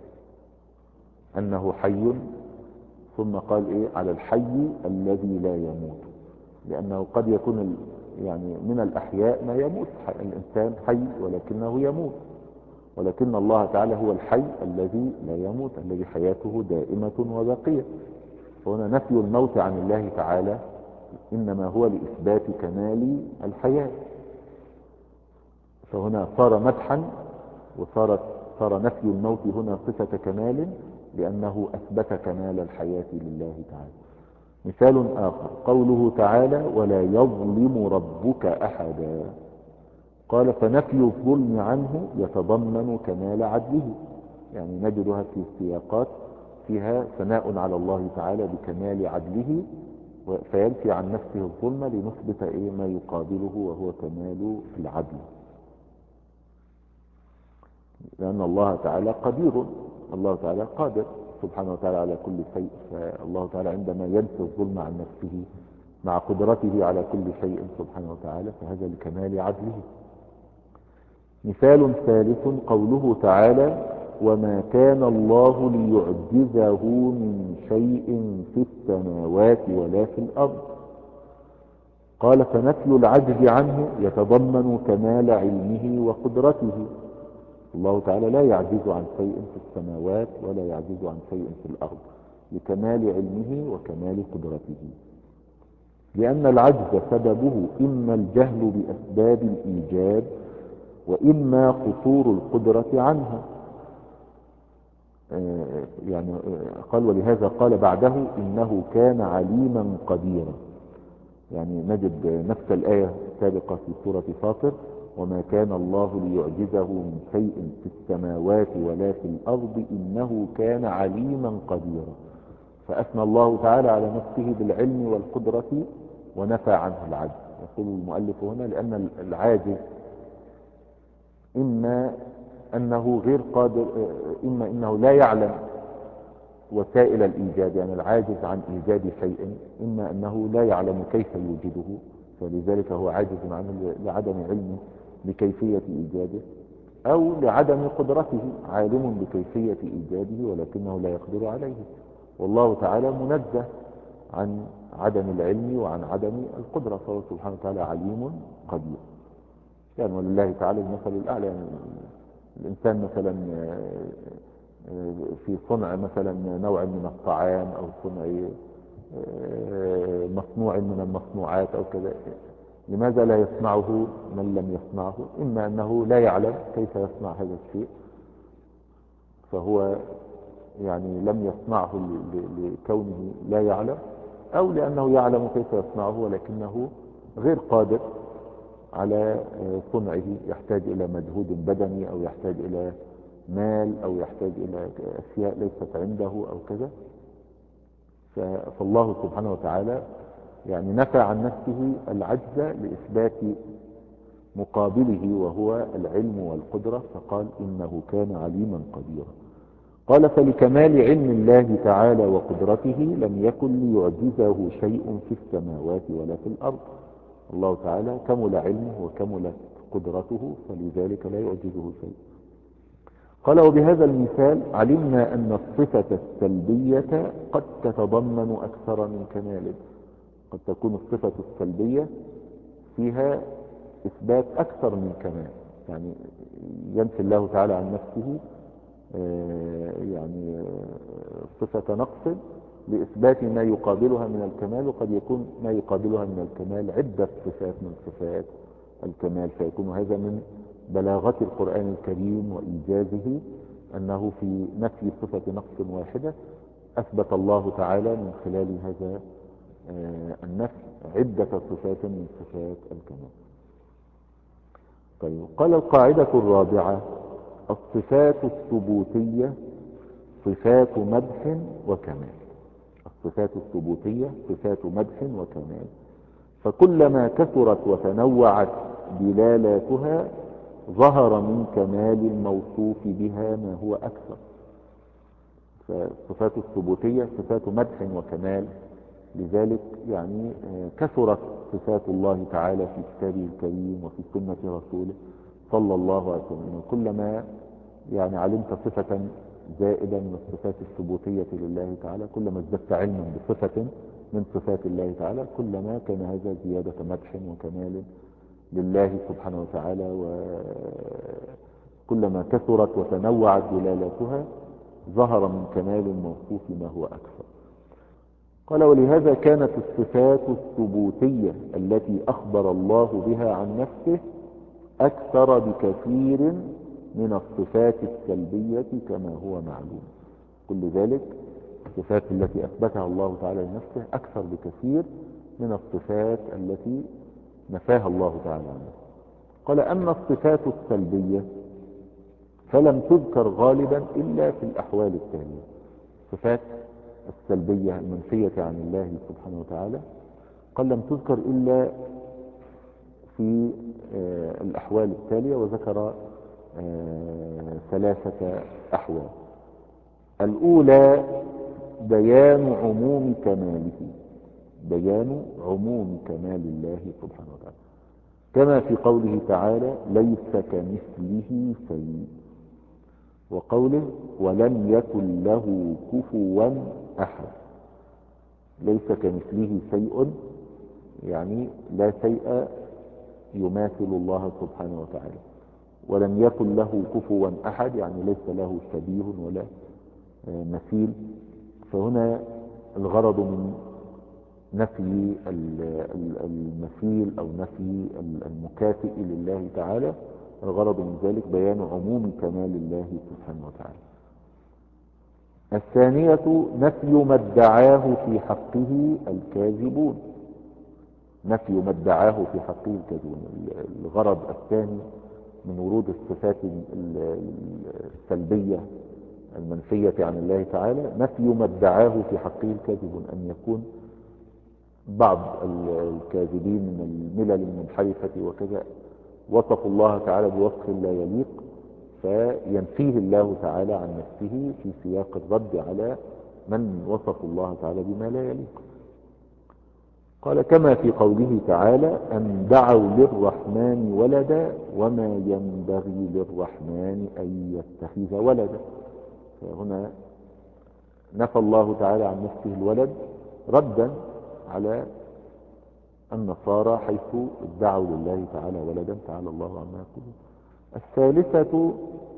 A: أنه حي، ثم قال إيه على الحي الذي لا يموت، لأنه قد يكون يعني من الأحياء ما يموت، الإنسان حي ولكنه يموت، ولكن الله تعالى هو الحي الذي لا يموت الذي حياته دائمة وباقية. فهنا نفي الموت عن الله تعالى إنما هو لإثبات كمال الحياة، فهنا صار مدحا، وصارت صار نفي الموت هنا صفة كمال لأنه أثبت كمال الحياة لله تعالى. مثال آخر قوله تعالى ولا يظلم ربك أحدا. قال فنفي الظلم عنه يتضمن كمال عدله، يعني نجدها في السياقات فيها ثناء على الله تعالى بكمال عدله فينفي عن نفسه الظلم لنثبت إيه ما يقابله وهو كمال العدل، لأن الله تعالى قدير، الله تعالى قادر سبحانه وتعالى على كل شيء. فالله تعالى عندما ينفي الظلم عن نفسه مع قدرته على كل شيء سبحانه وتعالى فهذا لكمال عدله. مثال ثالث قوله تعالى: وما كان الله ليعجزه من شيء في السماوات ولا في الأرض. قال: فنفي العجز عنه يتضمن كمال علمه وقدرته. الله تعالى لا يعجز عن شيء في السماوات ولا يعجز عن شيء في الأرض لكمال علمه وكمال قدرته، لأن العجز سببه إما الجهل بأسباب الإيجاد وإما قصور القدرة عنها. يعني قال: ولهذا قال بعده: إنه كان عليما قديرا. يعني نجد نفس الآية السابقة في سورة فاطر: وما كان الله ليعجزه من شيء في السماوات ولا في الأرض إنه كان عليما قديرا. فأثنى الله تعالى على نفسه بالعلم والقدرة ونفى عنه العجز. يقول المؤلف هنا: لأن العاجز إما أنه غير قادر، إما أنه لا يعلم وسائل الإيجاد، يعني العاجز عن إيجاد شيء إما أنه لا يعلم كيف يوجده فلذلك هو عاجز عنه لعدم علمه بكيفية إيجاده، أو لعدم قدرته، عالم بكيفية إيجاده ولكنه لا يقدر عليه. والله تعالى منزه عن عدم العلم وعن عدم القدرة، فهو سبحانه وتعالى عليم قدير. يعني ولله تعالى المثل الأعلى. يعني الإنسان مثلا في صنع مثلا نوع من الطعام أو صنع مصنوع من المصنوعات أو كذا، لماذا لا يصنعه من لم يصنعه؟ إما أنه لا يعلم كيف يصنع هذا الشيء فهو يعني لم يصنعه لكونه لا يعلم، أو لأنه يعلم كيف يصنعه ولكنه غير قادر على صنعه، يحتاج إلى مجهود بدني أو يحتاج إلى مال أو يحتاج إلى أشياء ليست عنده أو كذا. فالله سبحانه وتعالى يعني نفى عن نفسه العجز لإثبات مقابله وهو العلم والقدرة، فقال: إنه كان عليما قديرا. قال: فلكمال علم الله تعالى وقدرته لم يكن ليعجزه شيء في السماوات ولا في الأرض. الله تعالى كمل علمه وكملت قدرته فلذلك لا يعجزه شيء. قال: وبهذا المثال علمنا أن الصفة السلبية قد تتضمن أكثر من كمال. قد تكون الصفة السلبية فيها إثبات أكثر من كمال، يعني ينفي الله تعالى عن نفسه يعني صفة نقص لإثبات ما يقابلها من الكمال، وقد يكون ما يقابلها من الكمال عدة صفات من صفات الكمال، فيكون هذا من بلاغة القرآن الكريم وإيجازه أنه في نفي صفة نقص واحدة أثبت الله تعالى من خلال هذا النفي عدة صفات من صفات الكمال. طيب، قال: القاعدة الرابعة: الصفات الثبوتية صفات مدح وكمال. الصفات الثبوتية صفات مدح وكمال، فكلما كثرت وتنوعت دلالاتها ظهر من كمال الموصوف بها ما هو أكثر. فالصفات الثبوتية صفات مدح وكمال، لذلك يعني كثرت صفات الله تعالى في كتابه الكريم وفي سنة رسوله صلى الله عليه وسلم. كلما يعني علمت صفة زائدة من الصفات الثبوتية لله تعالى، كلما ازددت علما بصفة من صفات الله تعالى، كلما كان هذا زيادة مدح وكمال لله سبحانه وتعالى، وكلما كثرت وتنوعت دلالاتها ظهر من كمال الموصوف ما هو أكثر. قال: ولهذا كانت الصفات الثبوتية التي أخبر الله بها عن نفسه أكثر بكثير من الصفات السلبية كما هو معلوم. كل ذلك الصفات التي أثبتها الله تعالى لنفسه أكثر بكثير من الصفات التي نفاها الله تعالى عنه. قال: أما الصفات السلبية فلم تذكر غالبا إلا في الأحوال التالية. الصفات السلبية المنفية عن الله سبحانه وتعالى قال لم تذكر إلا في الأحوال التالية، وذكر ثلاثة أحوال. الأولى بيان عموم كماله، بيان عموم كمال الله سبحانه وتعالى، كما في قوله تعالى ليس كمثله شيء، وقوله ولم يكن له كفوا أحد. ليس كمثله شيء يعني لا شيء يماثل الله سبحانه وتعالى، ولم يكن له كفوا أحد يعني ليس له شبيه ولا مثيل. فهنا الغرض من نفي المثيل أو نفي المكافئ لله تعالى، الغرض من ذلك بيان عموم كمال الله سبحانه وتعالى. الثانية نفي ما ادعاه في حقه الكاذبون، نفي ما ادعاه في حقه الكاذبون. الغرض الثاني من ورود الصفات السلبية المنفية عن الله تعالى نفي ما ادعاه في حقه الكاذبون، أن يكون بعض الكاذبين من الملل المنحرفة وكذا وصفوا الله تعالى بوصف لا يليق، فينفيه الله تعالى عن نفسه في سياق الرد على من وصفوا الله تعالى بما لا يليق. قال كما في قوله تعالى أن دعوا للرحمن ولدا وما ينبغي للرحمن أن يتخذ ولدا. فهنا نفى الله تعالى عن نفسه الولد ردا على النصارى حيث ادعوا لله تعالى ولدا، تعالى الله عما يقولون. الثالثة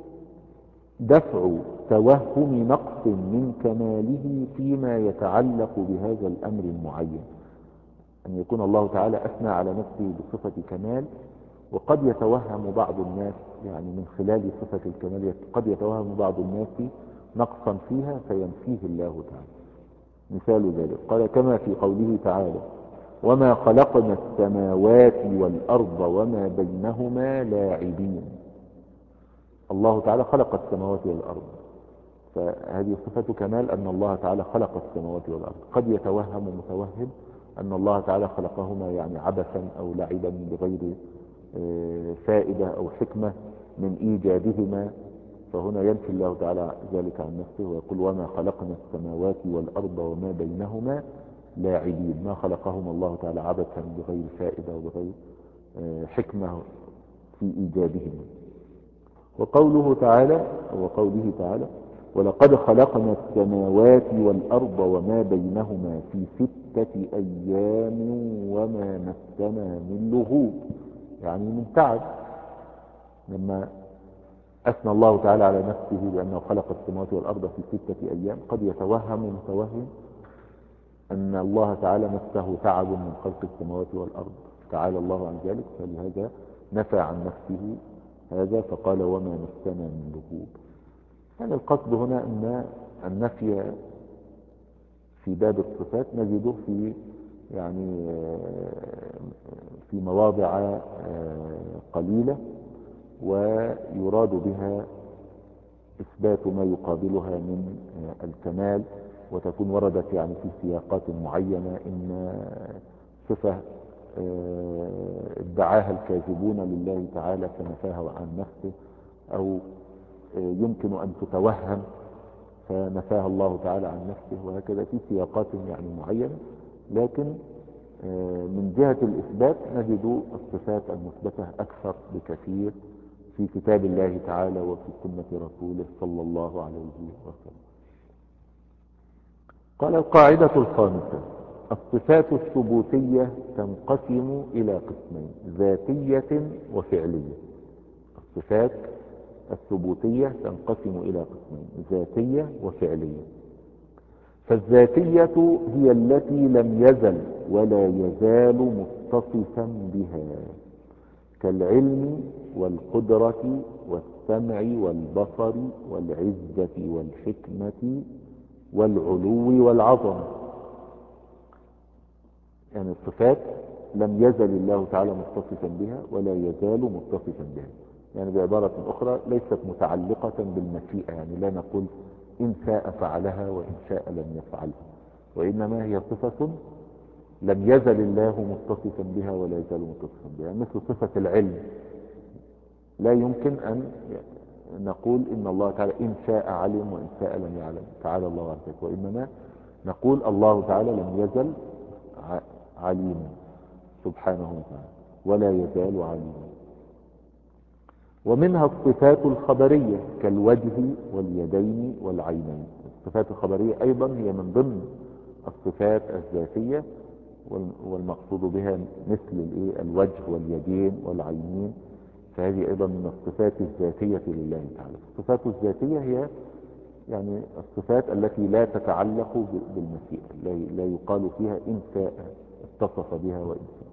A: دفع توهم نقص من كماله فيما يتعلق بهذا الأمر المعين، أن يكون الله تعالى أثنى على نفسه بصفة كمال، وقد يتوهم بعض الناس يعني من خلال صفة الكمال قد يتوهم بعض الناس نقصا فيها فينفيه الله تعالى. مثال ذلك قال كما في قوله تعالى وما خلقنا السماوات والأرض وما بينهما لاعبين. الله تعالى خلق السماوات والأرض، فهذه صفة كمال أن الله تعالى خلق السماوات والأرض. قد يتوهم متوهم أن الله تعالى خلقهما يعني عبثا أو لعبا بغير فائدة أو حكمة من إيجادهما، فهنا ينفي الله تعالى ذلك عن نفسه ويقول وما خلقنا السماوات والأرض وما بينهما لاعبين، ما خلقهما الله تعالى عبثا بغير فائدة وبغير حكمة في إيجادهما. وقوله تعالى وقوله تعالى ولقد خلقنا السماوات والأرض وما بينهما في ستة أيام وما مسنا من لغوب، يعني من تعب. لما أثنى الله تعالى على نفسه بأنه خلق السماوات والأرض في ستة أيام قد يتوهم متوهم أن الله تعالى مسه تعب من خلق السماوات والأرض، تعالى الله عن ذلك، فلهذا نفى عن نفسه هذا فقال وما مسنا من لغوب. يعني القصد هنا أن النفي في باب الصفات نجده في يعني في مواضع قليلة، ويراد بها إثبات ما يقابلها من الكمال، وتكون وردت يعني في سياقات معينة. إن صفة ادعاها الكاذبون لله تعالى فنفاها عن نفسه، أو يمكن أن تتوهم فنفاها الله تعالى عن نفسه، وهكذا في سياقات يعني معينة. لكن من جهة الإثبات نجد الصفات المثبتة أكثر بكثير في كتاب الله تعالى وفي سنة رسوله صلى الله عليه وسلم. قال القاعدة الخامسة الصفات الثبوتية تنقسم إلى قسمين ذاتية وفعلية. الصفات الثبوتية تنقسم إلى قسمين ذاتية وفعلية. فالذاتية هي التي لم يزل ولا يزال متصفا بها كالعلم والقدرة والسمع والبصر والعزة والحكمة والعلو والعظمة. يعني الصفات لم يزل الله تعالى متصفا بها ولا يزال متصفا بها، يعني بعبارة أخرى ليست متعلقة بالمشيئة، يعني لا نقول إن شاء فعلها وإن شاء لم يفعلها، وإنما هي صفة لم يزل الله متصفا بها ولا يزال متصفا بها. مثل صفة العلم، لا يمكن أن نقول إن الله تعالى إن شاء علم وإن شاء لم يعلم، تعالى الله عن ذلك، وإنما نقول الله تعالى لم يزل عليما سبحانه وتعالى ولا يزال عليما. ومنها الصفات الخبرية كالوجه واليدين والعينين. الصفات الخبرية أيضا هي من ضمن الصفات الذاتية، والمقصود بها مثل الوجه واليدين والعينين، فهذه أيضا من الصفات الذاتية لله تعالى. الصفات الذاتية هي يعني الصفات التي لا تتعلق بالمشيئة، لا يقال فيها إن شاء اتصف بها وإن شاء.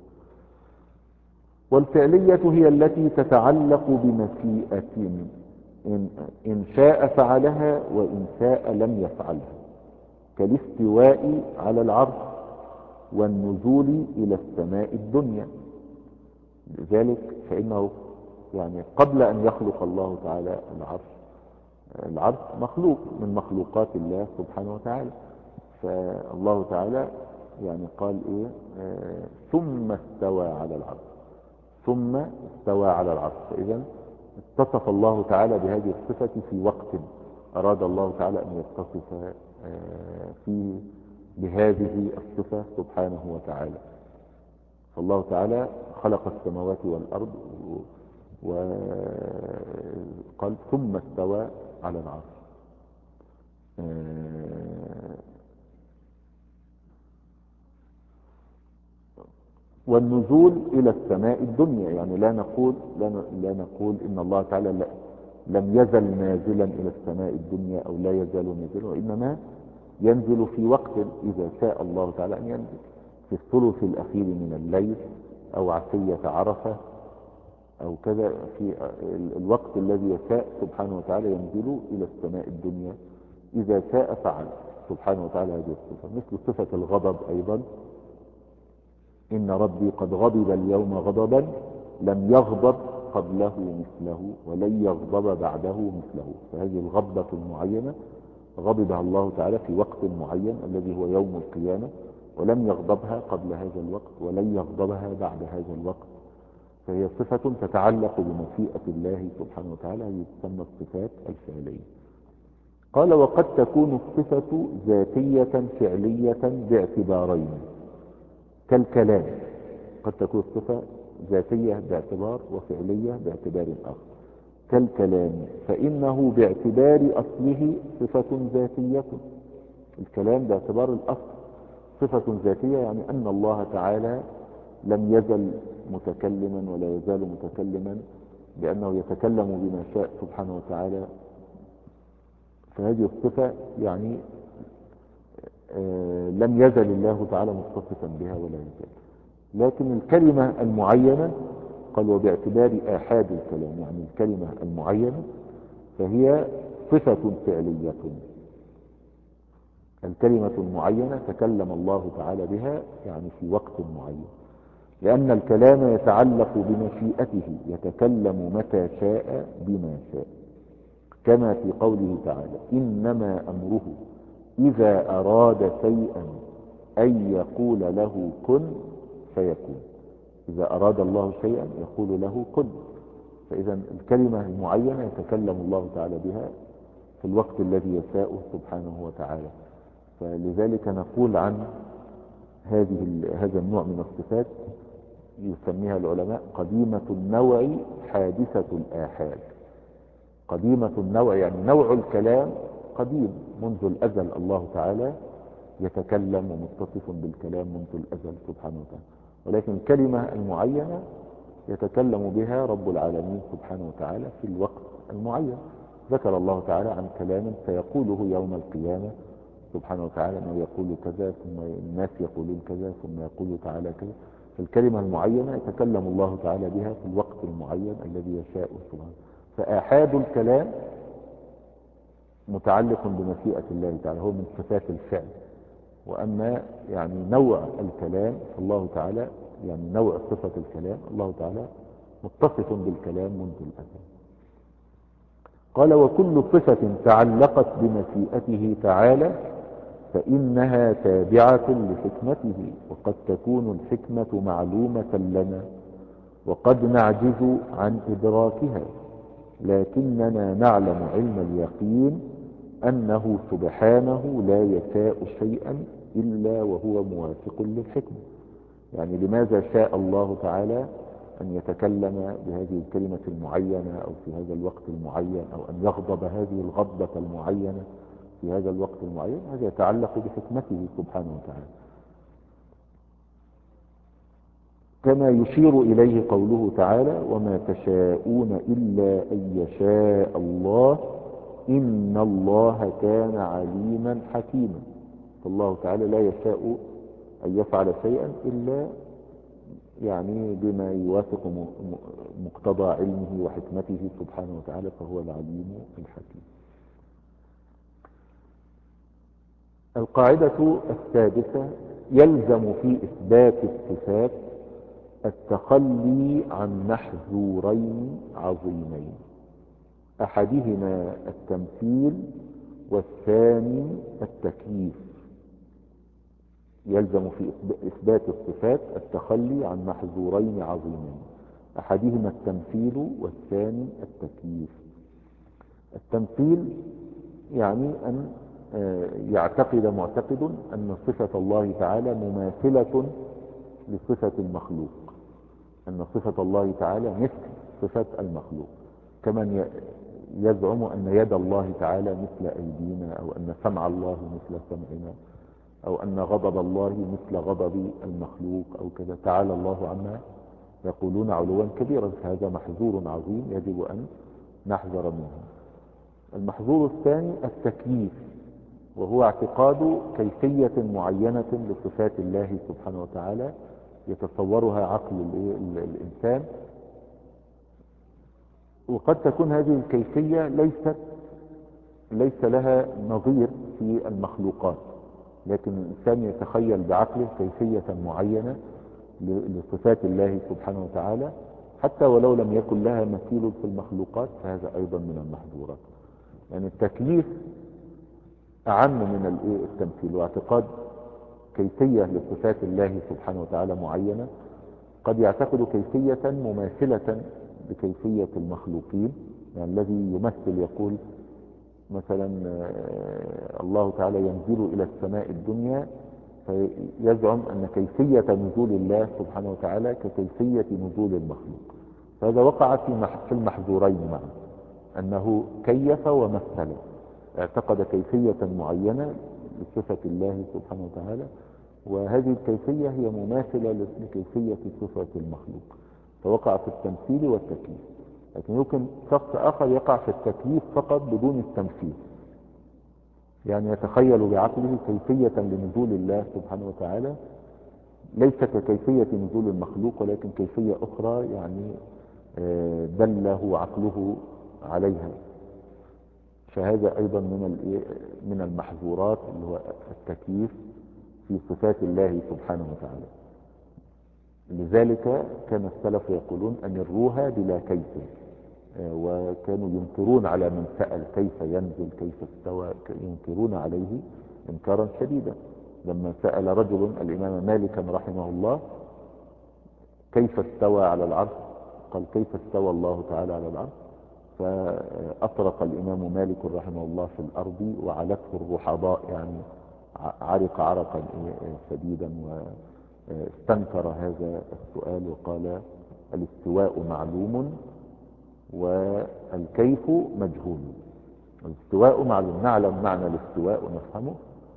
A: والفعلية هي التي تتعلق بمشيئة، إن, إن شاء فعلها وإن شاء لم يفعلها، كالاستواء على العرش والنزول إلى السماء الدنيا. لذلك فإنه يعني قبل أن يخلق الله تعالى العرش، العرش مخلوق من مخلوقات الله سبحانه وتعالى، فالله تعالى يعني قال إيه آه ثم استوى على العرش، ثم استوى على العرش. فإذا اتصف الله تعالى بهذه الصفة في وقت أراد الله تعالى أن يتصف آه فيه بهذه الصفة سبحانه وتعالى. فالله تعالى خلق السماوات والأرض وقال ثم استوى على العرش. والنزول إلى السماء الدنيا، يعني لا نقول لا نقول إن الله تعالى لا لم يزل نازلا إلى السماء الدنيا أو لا يزال نازلا، وإنما ينزل في وقت إذا شاء الله تعالى أن ينزل، في الثلث الأخير من الليل أو عشية عرفة أو كذا، في الوقت الذي يشاء سبحانه وتعالى ينزل إلى السماء الدنيا إذا شاء فعل سبحانه وتعالى هذه الصفة. مثل صفة الغضب أيضا، إن ربي قد غضب اليوم غضبا لم يغضب قبله مثله ولن يغضب بعده مثله. فهذه الغضبة المعينة غضبها الله تعالى في وقت معين الذي هو يوم القيامة، ولم يغضبها قبل هذا الوقت ولن يغضبها بعد هذا الوقت. فهي صفة تتعلق بمشيئة الله سبحانه وتعالى، هي تسمى الصفات الفعلية. قال وقد تكون الصفة ذاتية فعلية باعتبارين كالكلام. قد تكون الصفة ذاتية باعتبار وفعلية باعتبار آخر كالكلام، فإنه باعتبار أصله صفة ذاتية. الكلام باعتبار الأصل صفة ذاتية، يعني أن الله تعالى لم يزل متكلما ولا يزال متكلما، لأنه يتكلم بما شاء سبحانه وتعالى. فهذه الصفة يعني آه لم يزل الله تعالى متصفا بها ولا يزال. لكن الكلمة المعينة قال وباعتبار آحاد الكلام، يعني الكلمة المعينة فهي صفة فعلية. الكلمة المعينة تكلم الله تعالى بها يعني في وقت معين، لأن الكلام يتعلق بمشيئته، يتكلم متى شاء بما شاء، كما في قوله تعالى إنما أمره إذا أراد شيئا أن يقول له كن فيكون. إذا أراد الله شيئا يقول له كن. فإذا الكلمة المعينة يتكلم الله تعالى بها في الوقت الذي يشاء سبحانه وتعالى. فلذلك نقول عن هذه هذا النوع من الصفات يسميها العلماء قديمة النوع حادثة الآحاد. قديمة النوع يعني نوع الكلام قديم منذ الأزل، الله تعالى يتكلم ومتصف بالكلام منذ الأزل سبحانه وتعالى، ولكن الكلمة المعينة يتكلم بها رب العالمين سبحانه وتعالى في الوقت المعين. ذكر الله تعالى عن كلام سيقوله يوم القيامة سبحانه وتعالى أنه يقول كذا ثم الناس يقولون كذا ثم يقول تعالى كذا. فالكلمة المعينة يتكلم الله تعالى بها في الوقت المعين الذي يشاء سبحانه. فآحاد الكلام متعلق بمشيئة الله تعالى، هو من صفات الفعل. وأما يعني نوع الكلام فالله تعالى يعني نوع صفة الكلام الله تعالى متصف بالكلام منذ الأزل. قال وكل صفة تعلقت بمشيئته تعالى فإنها تابعة لحكمته، وقد تكون الحكمة معلومة لنا وقد نعجز عن إدراكها، لكننا نعلم علم اليقين أنه سبحانه لا يشاء شيئا إلا وهو موافق للحكمة. يعني لماذا شاء الله تعالى أن يتكلم بهذه الكلمة المعينة أو في هذا الوقت المعين، أو أن يغضب هذه الغضبة المعينة في هذا الوقت المعين؟ هذا يتعلق بحكمته سبحانه وتعالى. كما يشير إليه قوله تعالى: وما تشاءون إلا أن يشاء الله إن الله كان عليما حكيما. فالله تعالى لا يشاء أن يفعل شيئا إلا يعني بما يوافق مقتضى علمه وحكمته سبحانه وتعالى، فهو العليم الحكيم. القاعدة السادسة: يلزم في إثبات الصفات التخلي عن محذورين عظيمين، أحدهما التمثيل والثاني التكييف. يلزم في إثبات الصفات التخلي عن محذورين عظيمين، أحدهما التمثيل والثاني التكييف. التمثيل يعني أن يعتقد معتقد أن صفة الله تعالى مماثلة لصفة المخلوق، أن صفة الله تعالى مثل صفة المخلوق، كمن يزعم أن يد الله تعالى مثل أيدينا، أو أن سمع الله مثل سمعنا، أو أن غضب الله مثل غضب المخلوق أو كذا. تعالى الله عما يقولون علوا كبيرا. هذا محذور عظيم يجب أن نحذر منه. المحذور الثاني التكييف، وهو اعتقاد كيفية معينة لصفات الله سبحانه وتعالى يتصورها عقل الإنسان، وقد تكون هذه الكيفية ليست ليس لها نظير في المخلوقات، لكن الإنسان يتخيل بعقله كيفية معينة لصفات الله سبحانه وتعالى، حتى ولو لم يكن لها مثيل في المخلوقات، فهذا أيضا من المحظورات. يعني التكييف أعم من التمثيل، واعتقاد كيفية لصفات الله سبحانه وتعالى معينة. قد يعتقد كيفية مماثلة بكيفية المخلوقين، يعني الذي يمثل يقول مثلا الله تعالى ينزل إلى السماء الدنيا، فيزعم أن كيفية نزول الله سبحانه وتعالى ككيفية نزول المخلوق. فهذا وقع في المحظورين معا، أنه كيف ومثل، اعتقد كيفية معينة لصفة الله سبحانه وتعالى، وهذه الكيفية هي مماثلة لكيفية صفة المخلوق، فوقع في التمثيل والتكييف. لكن يمكن شخص آخر يقع في التكييف فقط بدون التمثيل، يعني يتخيل بعقله كيفية لنزول الله سبحانه وتعالى ليس ككيفية نزول المخلوق، ولكن كيفية أخرى يعني دله عقله عليها. فهذا أيضا من من المحظورات، اللي هو التكييف في صفات الله سبحانه وتعالى. لذلك كان السلف يقولون أمروها بلا كيف، وكانوا ينكرون على من سأل كيف ينزل كيف استوى، ينكرون عليه انكارا شديدا. لما سأل رجل الإمام مالكا رحمه الله كيف استوى على العرش، قال كيف استوى الله تعالى على العرش، فأطرق الإمام مالك رحمه الله في الأرض وعلته الرحضاء، يعني عرق عرقا شديدا، واستنكر هذا السؤال وقال الاستواء معلوم والكيف مجهول. الاستواء معلوم، نعلم معنى الاستواء ونفهمه،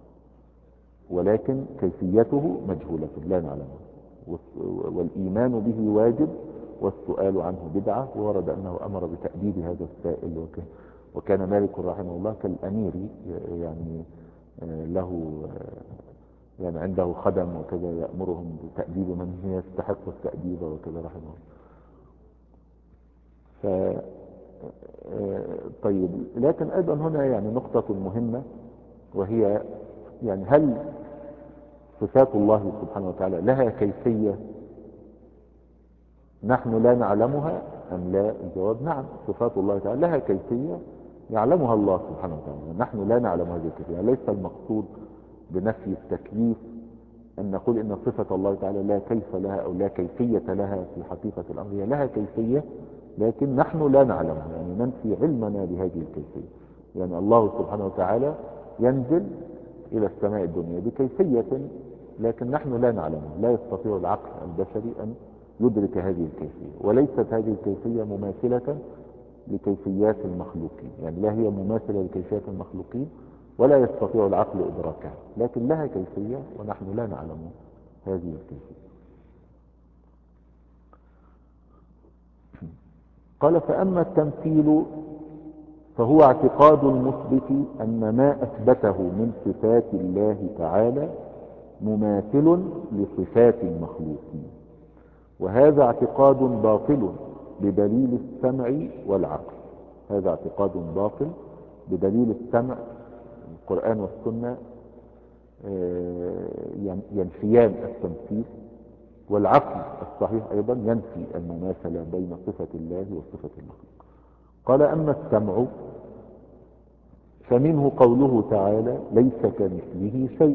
A: ولكن كيفيته مجهولة لا نعلمها، والإيمان به واجب والسؤال عنه بدعة. وورد أنه أمر بتأديب هذا السائل، وكان مالك رحمه الله كالأمير، يعني له يعني عنده خدم وكذا يأمرهم بتأديب من يستحق التأديب وكذا رحمه الله. ف طيب، لكن أيضا هنا يعني نقطة مهمة، وهي يعني هل صفات الله سبحانه وتعالى لها كيفية نحن لا نعلمها أم لا؟ الجواب نعم، صفات الله تعالى لها كيفية يعلمها الله سبحانه وتعالى، نحن لا نعلم هذه الكيفية. ليس المقصود بنفي التكييف أن نقول إن صفة الله تعالى لا كيف لها أو لا كيفية لها في حقيقة الأمر. هي لها كيفية لكن نحن لا نعلمها، يعني ننفي علمنا بهذه الكيفية. يعني الله سبحانه وتعالى ينزل إلى السماء الدنيا بكيفية لكن نحن لا نعلمها، لا يستطيع العقل البشري أن يدرك هذه الكيفية، وليست هذه الكيفية مماثلة لكيفيات المخلوقين، يعني لا هي مماثلة لكيفيات المخلوقين ولا يستطيع العقل إدراكها، لكن لها كيفية ونحن لا نعلم هذه الكيفية. قال فأما التمثيل فهو اعتقاد المثبت أن ما أثبته من صفات الله تعالى مماثل لصفات المخلوقين، وهذا اعتقاد باطل بدليل السمع والعقل. هذا اعتقاد باطل بدليل السمع، القرآن والسنة ينفيان التمثيل، والعقل الصحيح أيضا ينفي المماثلة بين صفة الله وصفة المخلوق. قال أما السمع فمنه قوله تعالى ليس كمثله شيء،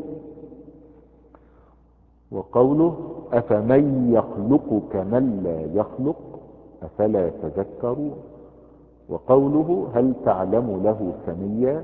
A: وقوله أفمن يخلق كمن لا يخلق أفلا تذكرون، وقوله هل تعلم له سميا،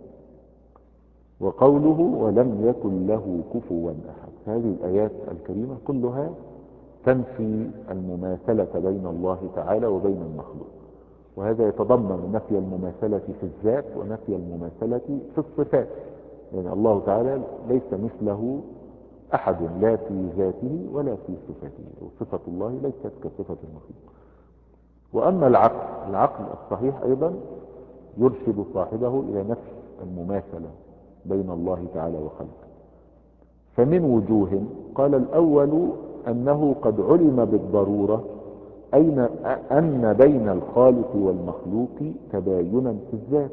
A: وقوله ولم يكن له كفوا أحد. هذه الآيات الكريمة كلها تنفي المماثلة بين الله تعالى وبين المخلوق، وهذا يتضمن نفي المماثلة في الذات ونفي المماثلة في الصفات. يعني الله تعالى ليس مثله أحد لا في ذاته ولا في صفاته، وصفة الله ليست كصفة المخلوق. وأما العقل العقل الصحيح أيضا يرشد صاحبه إلى نفي المماثلة بين الله تعالى وخلقه. فمن وجوه قال الأول أنه قد علم بالضرورة أين أن بين الخالق والمخلوق تباينا في الذات،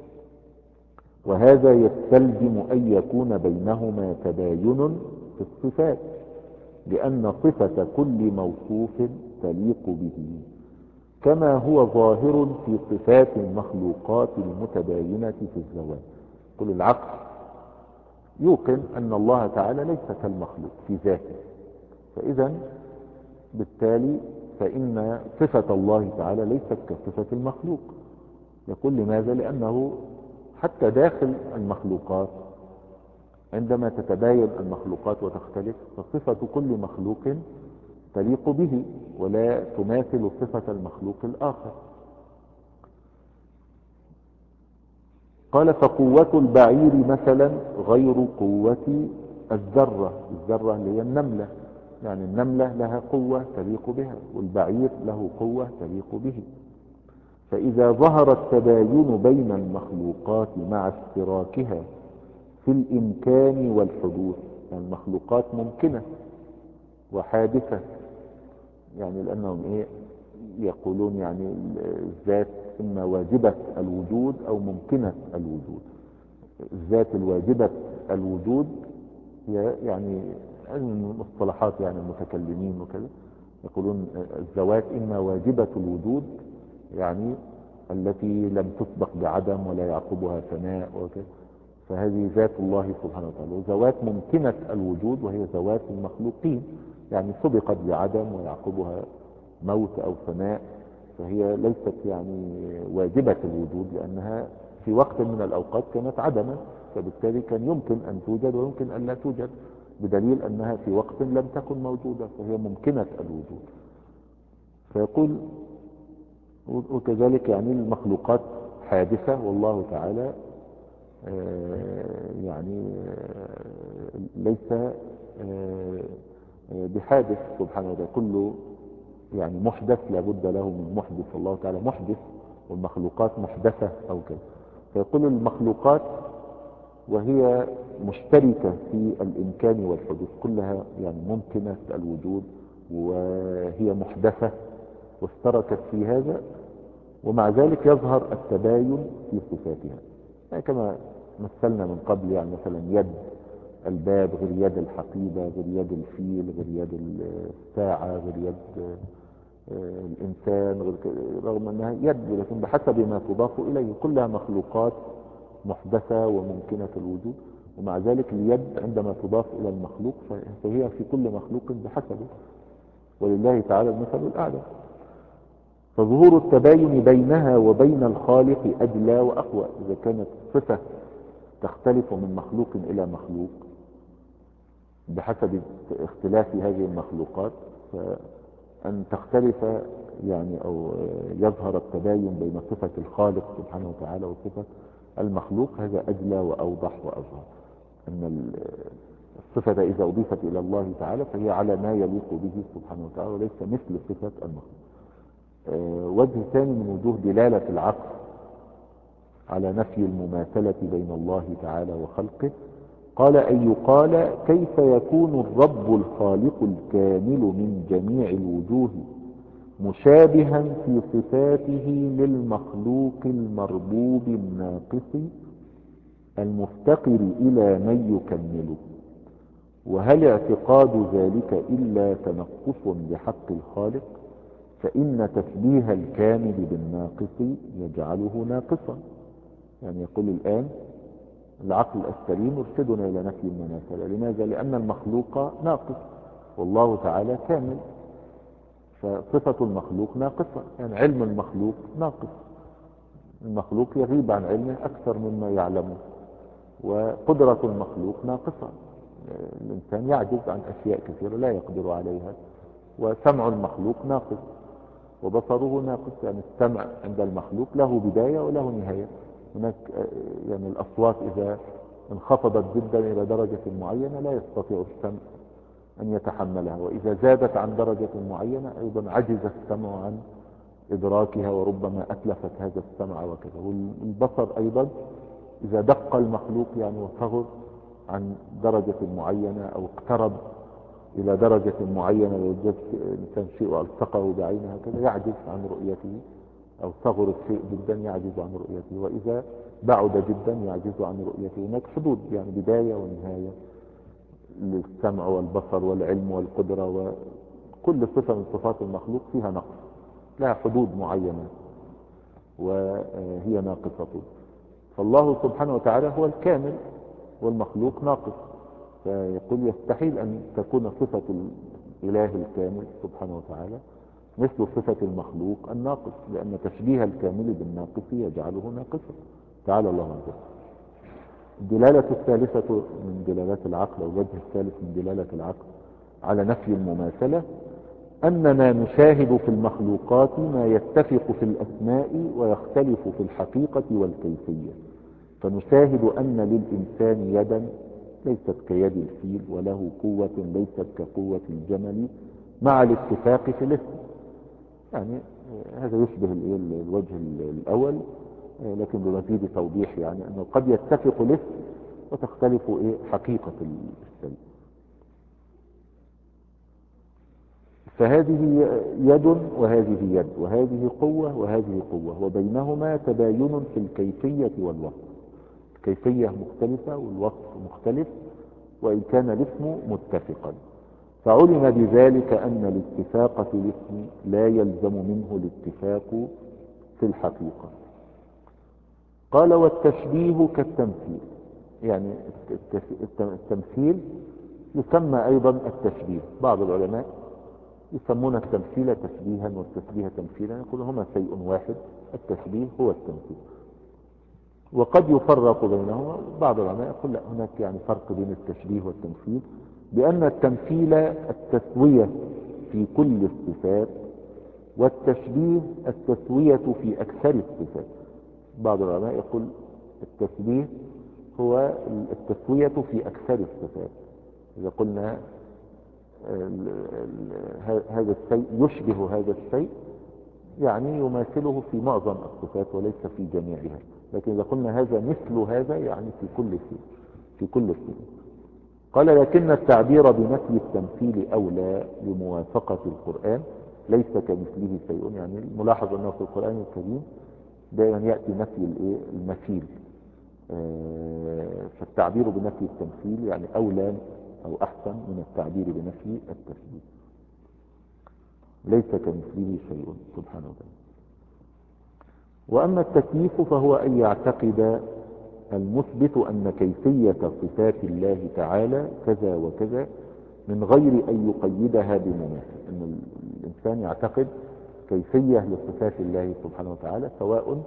A: وهذا يستلزم أن يكون بينهما تباين في الصفات، لأن صفة كل موصوف تليق به، كما هو ظاهر في صفات المخلوقات المتباينة في الزوات. كل العقل يوقن أن الله تعالى ليس كالمخلوق في ذاته، فإذا بالتالي فإن صفة الله تعالى ليست كصفة المخلوق. يقول لماذا؟ لأنه حتى داخل المخلوقات عندما تتباين المخلوقات وتختلف فصفة كل مخلوق تليق به ولا تماثل صفة المخلوق الآخر. قال فقوة البعير مثلا غير قوة الذرة. الذرة اللي هي النملة، يعني النملة لها قوة تليق بها والبعير له قوة تليق به. فإذا ظهر التباين بين المخلوقات مع اشتراكها في الإمكان والحدوث، يعني المخلوقات ممكنة وحادثة، يعني لأنهم إيه يقولون يعني الذات إما واجبة الوجود أو ممكنة الوجود. الذات الواجبة الوجود هي يعني المصطلحات يعني المتكلمين وكذا يقولون الذوات إما واجبة الوجود يعني التي لم تسبق بعدم ولا يعقبها فناء وكذا، فهذه ذات الله سبحانه وتعالى. وذوات ممكنة الوجود وهي ذوات المخلوقين، يعني سبقت بعدم ويعقبها موت أو فناء، فهي ليست يعني واجبة الوجود لأنها في وقت من الأوقات كانت عدما، فبالتالي كان يمكن أن توجد ويمكن أن لا توجد، بدليل أنها في وقت لم تكن موجودة فهي ممكنة الوجود. فيقول وكذلك يعني المخلوقات حادثة والله تعالى يعني ليس بحادث سبحانه وتعالى، كله يعني محدث لابد له من محدث، الله تعالى محدث والمخلوقات محدثة أو كذا. فيقول المخلوقات وهي مشتركة في الإمكان والحدوث كلها يعني ممكنة الوجود وهي محدثة واشتركت في هذا، ومع ذلك يظهر التباين في صفاتها، يعني كما مثلنا من قبل، يعني مثلا يد الباب غير يد الحقيبة غير يد الفيل غير يد الساعة غير يد الإنسان غير، رغم أنها يد لكن بحسب ما تضاف إليه كلها مخلوقات محدثة وممكنة الوجود. ومع ذلك اليد عندما تضاف إلى المخلوق فهي في كل مخلوق بحسبه، ولله تعالى المثل الأعلى. فظهور التباين بينها وبين الخالق أدلى وأقوى. إذا كانت صفة تختلف من مخلوق إلى مخلوق بحسب اختلاف هذه المخلوقات، فأن تختلف يعني أو يظهر التباين بين صفة الخالق سبحانه وتعالى وصفة المخلوق، هذا أدلى وأوضح وأظهر. أن الصفة إذا أضيفت إلى الله تعالى فهي على ما يليق به سبحانه وتعالى وليس مثل صفة المخلوق. أه وجه ثاني من وجوه دلالة العقل على نفي المماثلة بين الله تعالى وخلقه، قال أن يقال كيف يكون الرب الخالق الكامل من جميع الوجوه مشابها في صفاته للمخلوق المربوب الناقص المفتقر إلى من يكمله، وهل اعتقاد ذلك إلا تنقص بحق الخالق؟ فإن تشبيه الكامل بالناقص يجعله ناقصا. يعني يقول الآن العقل السليم يرشدنا إلى نفي المماثلة. لماذا؟ لأن المخلوق ناقص والله تعالى كامل، فصفة المخلوق ناقصة. يعني علم المخلوق ناقص، المخلوق يغيب عن علمه أكثر مما يعلمه، وقدرة المخلوق ناقصة، الإنسان يعجز عن أشياء كثيرة لا يقدر عليها. وسمع المخلوق ناقص وبصره ناقص، يعني السمع عند المخلوق له بداية وله نهاية. هناك يعني الأصوات إذا انخفضت جدا إلى درجة معينة لا يستطيع السمع أن يتحملها، وإذا زادت عن درجة معينة أيضا عجز السمع عن إدراكها وربما أتلفت هذا السمع وكذا. والبصر أيضا إذا دق المخلوق يعني وصغر عن درجة معينة أو اقترب إلى درجة معينة ويوجد إنسان شيء ألصقه بعينه هكذا يعجز عن رؤيته، أو صغر الشيء جدا يعجز عن رؤيته، وإذا بعد جدا يعجز عن رؤيته. هناك حدود، يعني بداية ونهاية للسمع والبصر والعلم والقدرة، وكل صفة من صفات المخلوق فيها نقص، لها حدود معينة وهي ناقصة. فالله سبحانه وتعالى هو الكامل والمخلوق ناقص، فيقول يستحيل أن تكون صفة الإله الكامل سبحانه وتعالى مثل صفة المخلوق الناقص، لأن تشبيه الكامل بالناقص يجعله ناقصا. تعالى الله عز وجل. الدلالة الثالثة من دلالات العقل، أو الوجه الثالث من دلالة العقل على نفي المماثلة، أننا نشاهد في المخلوقات ما يتفق في الأسماء ويختلف في الحقيقة والكيفية. فنشاهد أن للإنسان يدا ليست كيد الفيل، وله قوة ليست كقوة الجمل مع الاتفاق في الاسم. يعني هذا يشبه الوجه الأول لكن بمزيد توضيح، يعني أنه قد يتفق الاسم وتختلف حقيقة الشيء. فهذه يد وهذه يد، وهذه قوة وهذه قوة، وبينهما تباين في الكيفية والوصف. الكيفية مختلفة والوصف مختلف، وإن كان الاسم متفقا. فعلم بذلك أن الاتفاق في الاسم لا يلزم منه الاتفاق في الحقيقة. قال والتشبيه كالتمثيل. يعني التمثيل يسمى أيضا التشبيه. بعض العلماء يسمون التمثيل تشبيها والتشبيه تمثيلا، يقول هما شيء واحد، التشبيه هو التمثيل. وقد يفرق بينهما، بعض العلماء يقول لا، هناك يعني فرق بين التشبيه والتمثيل، بأن التمثيل التسوية في كل الصفات، والتشبيه التسوية في أكثر الصفات. بعض العلماء يقول التشبيه هو التسوية في أكثر الصفات. إذا قلنا هذا الشيء يشبه هذا الشيء يعني يماثله في معظم الصفات وليس في جميعها، لكن إذا قلنا هذا مثل هذا يعني في كل شيء في كل شيء. قال لكن التعبير بنفي التمثيل أولى لموافقة القرآن، ليس كمثله شيء. يعني الملاحظ أنه في القرآن الكريم دائما يأتي نفي المثيل، فالتعبير بنفي التمثيل يعني أولى أو أحسن من التعبير بنفي التشبيه. ليس كمثله شيء سبحانه وتعالى. وأما التكييف فهو أن يعتقد المثبت أن كيفية صفات الله تعالى كذا وكذا من غير أن يقيدها بمماثل. أن الإنسان يعتقد كيفية لصفات الله سبحانه وتعالى، سواء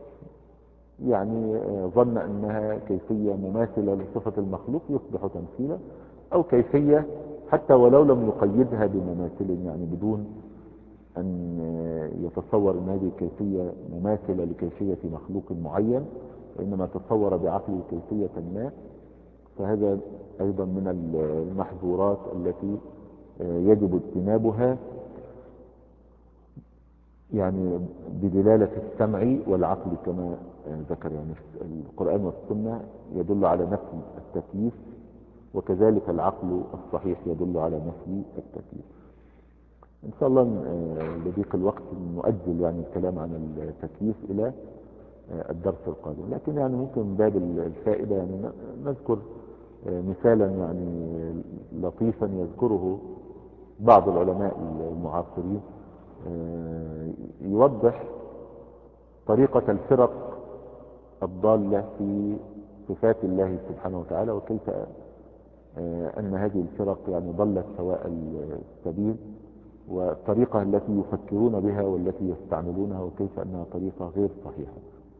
A: يعني ظن أنها كيفية مماثلة لصفة المخلوق يصبح تمثيلا، أو كيفية حتى ولو لم يقيدها بمماثل، يعني بدون أن يتصور أن هذه الكيفية مماثلة لكيفية مخلوق معين، وإنما تصور بعقله كيفية ما، فهذا أيضا من المحظورات التي يجب اجتنابها، يعني بدلالة السمع والعقل كما ذكر. يعني القرآن والسنة يدل على نفي التكييف، وكذلك العقل الصحيح يدل على نفي التكييف. إن شاء الله لضيق الوقت نؤجل يعني الكلام عن التكييف إلى الدرس القادم، لكن يعني ممكن من باب الفائدة يعني نذكر مثالا يعني لطيفا يذكره بعض العلماء المعاصرين يوضح طريقة الفرق الضالة في صفات الله سبحانه وتعالى، وكيف أن هذه الفرق يعني ضلت سواء السبيل، والطريقة التي يفكرون بها والتي يستعملونها وكيف أنها طريقة غير صحيحة.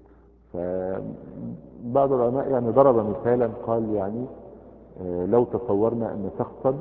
A: فبعض العلماء يعني ضرب مثالا، قال يعني لو تصورنا أن شخصا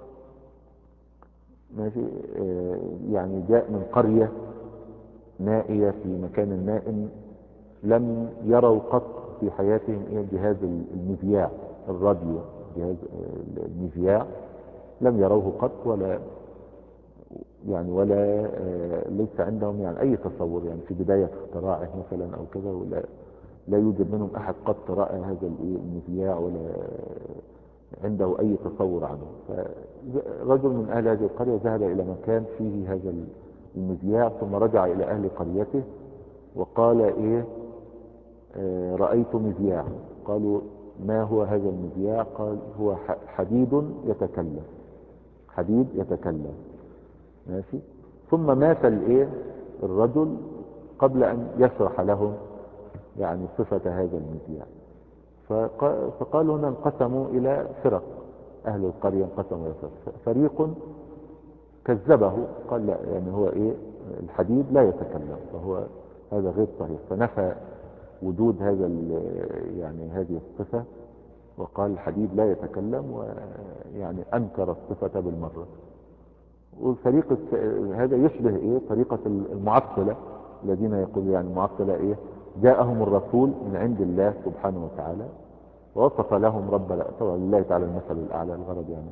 A: ماشي يعني جاء من قرية نائية في مكان نائم، لم يروا قط في حياتهم ايه جهاز المذياع الراديو، جهاز المذياع لم يروه قط، ولا يعني ولا ليس عندهم يعني اي تصور يعني في بداية اختراعه مثلا او كذا، ولا لا يوجد منهم احد قد رأى هذا المذياع ولا عنده اي تصور عنه. فرجل من اهل هذه القرية ذهب الى مكان فيه هذا المذياع، ثم رجع الى اهل قريته وقال ايه آه رأيت مذياع. قالوا ما هو هذا المذياع؟ قال هو حديد يتكلم، حديد يتكلم. ماشي. ثم مات الايه الرجل قبل ان يشرح لهم يعني صفة هذا المذياع. فقالوا هنا انقسموا الى فرق، اهل القرية انقسموا الى فرق، فريق كذبه قال لا يعني هو ايه الحديد لا يتكلم، فهو هذا غير صحيح، فنفى وجود هذا يعني هذه الصفة، وقال الحديد لا يتكلم، ويعني انكر الصفة بالمرة. والفريق هذا يشبه ايه طريقة المعطلة الذين يقول يعني المعطلة ايه جاءهم الرسول من عند الله سبحانه وتعالى ووصف لهم رب، طبعا لله تعالى المثل الاعلى، الغرض يعني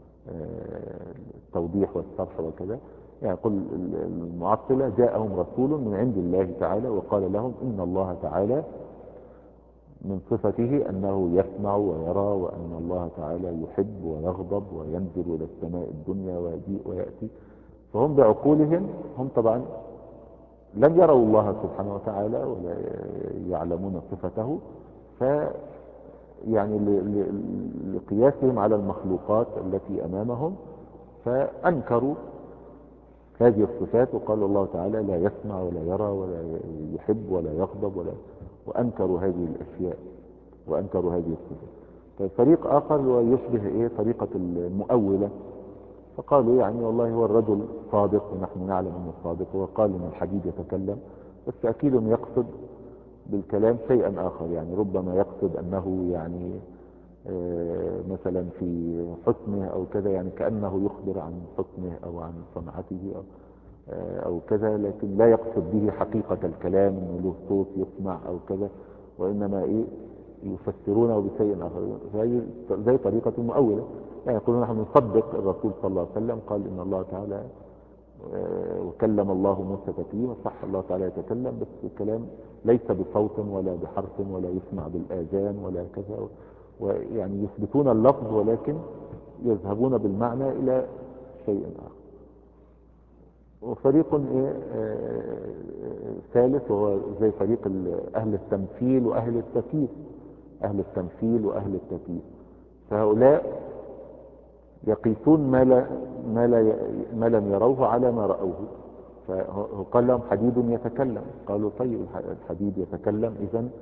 A: التوضيح والصرح وكذا. يعني قل المعطلة جاءهم رسول من عند الله تعالى وقال لهم إن الله تعالى من صفته أنه يسمع ويرى، وأن الله تعالى يحب ويغضب وينزل إلى السماء الدنيا ويجيء ويأتي. فهم بعقولهم هم طبعا لم يروا الله سبحانه وتعالى ولا يعلمون صفته، ف يعني لقياسهم على المخلوقات التي أمامهم فأنكروا هذه الصفات، وقال الله تعالى لا يسمع ولا يرى ولا يحب ولا يغضب ولا، وأنكروا هذه الأشياء وأنكروا هذه الصفات. ففريق آخر ويشبه إيه طريقة المؤولة، فقالوا يعني والله هو الرجل صادق ونحن نعلم أنه صادق، وقال أن الحديد يتكلم، بس أكيد يقصد بالكلام شيئا آخر، يعني ربما يقصد أنه يعني مثلا في حسنه أو كذا، يعني كأنه يخبر عن حسنه أو عن صنعته أو, أو كذا، لكن لا يقصد به حقيقة الكلام أنه له صوت يسمع أو كذا، وإنما إيه يفسرونه بشيء آخر، زي طريقة المؤولة. يعني يقولون نحن نصدق الرسول صلى الله عليه وسلم قال إن الله تعالى وكلم الله موسى تكليما، صح الله تعالى يتكلم، بس الكلام ليس بصوت ولا بحرف ولا يسمع بالآذان ولا كذا، ويعني يثبتون اللفظ ولكن يذهبون بالمعنى إلى شيء آخر. وفريق إيه آه ثالث وهو زي فريق أهل التمثيل وأهل التكييف، أهل التمثيل وأهل التكييف. فهؤلاء يقيسون ما, لا ما, لا ما لم يروه على ما رأوه. فقال لهم حديد يتكلم، قالوا طيب الحديد يتكلم، إذن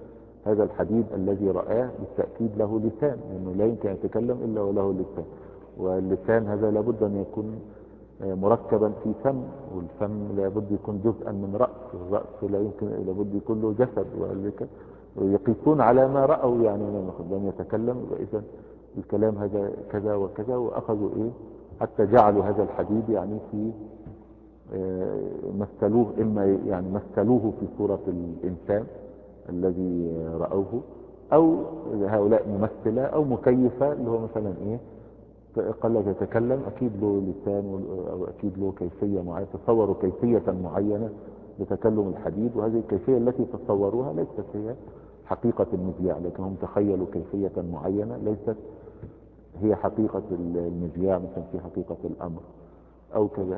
A: هذا الحديد الذي رآه بالتأكيد له لسان، لأنه لا يمكن أن يتكلم إلا وله لسان، واللسان هذا لابد أن يكون مركبا في فم، والفم لابد يكون جزءا من رأس، والرأس لا يمكن لابد يكون له جسد، ويقيسون على ما رأوا يعني لم يتكلم. إذا الكلام هذا كذا وكذا، وأخذوا إيه حتى جعلوا هذا الحديد يعني في مثلوه، إما يعني مثلوه في صورة الإنسان الذي رأوه، أو هؤلاء ممثلة أو مكيفة، اللي هو مثلا إيه قال لك يتكلم أكيد له لسان أو أكيد له كيفية معينة، تصوروا كيفية معينة لتكلم الحديد، وهذه الكيفية التي تصوروها ليست هي حقيقة المذياع، لكنهم تخيلوا كيفية معينة ليست هي حقيقة المذياع، مثلا في حقيقة الأمر أو كذا.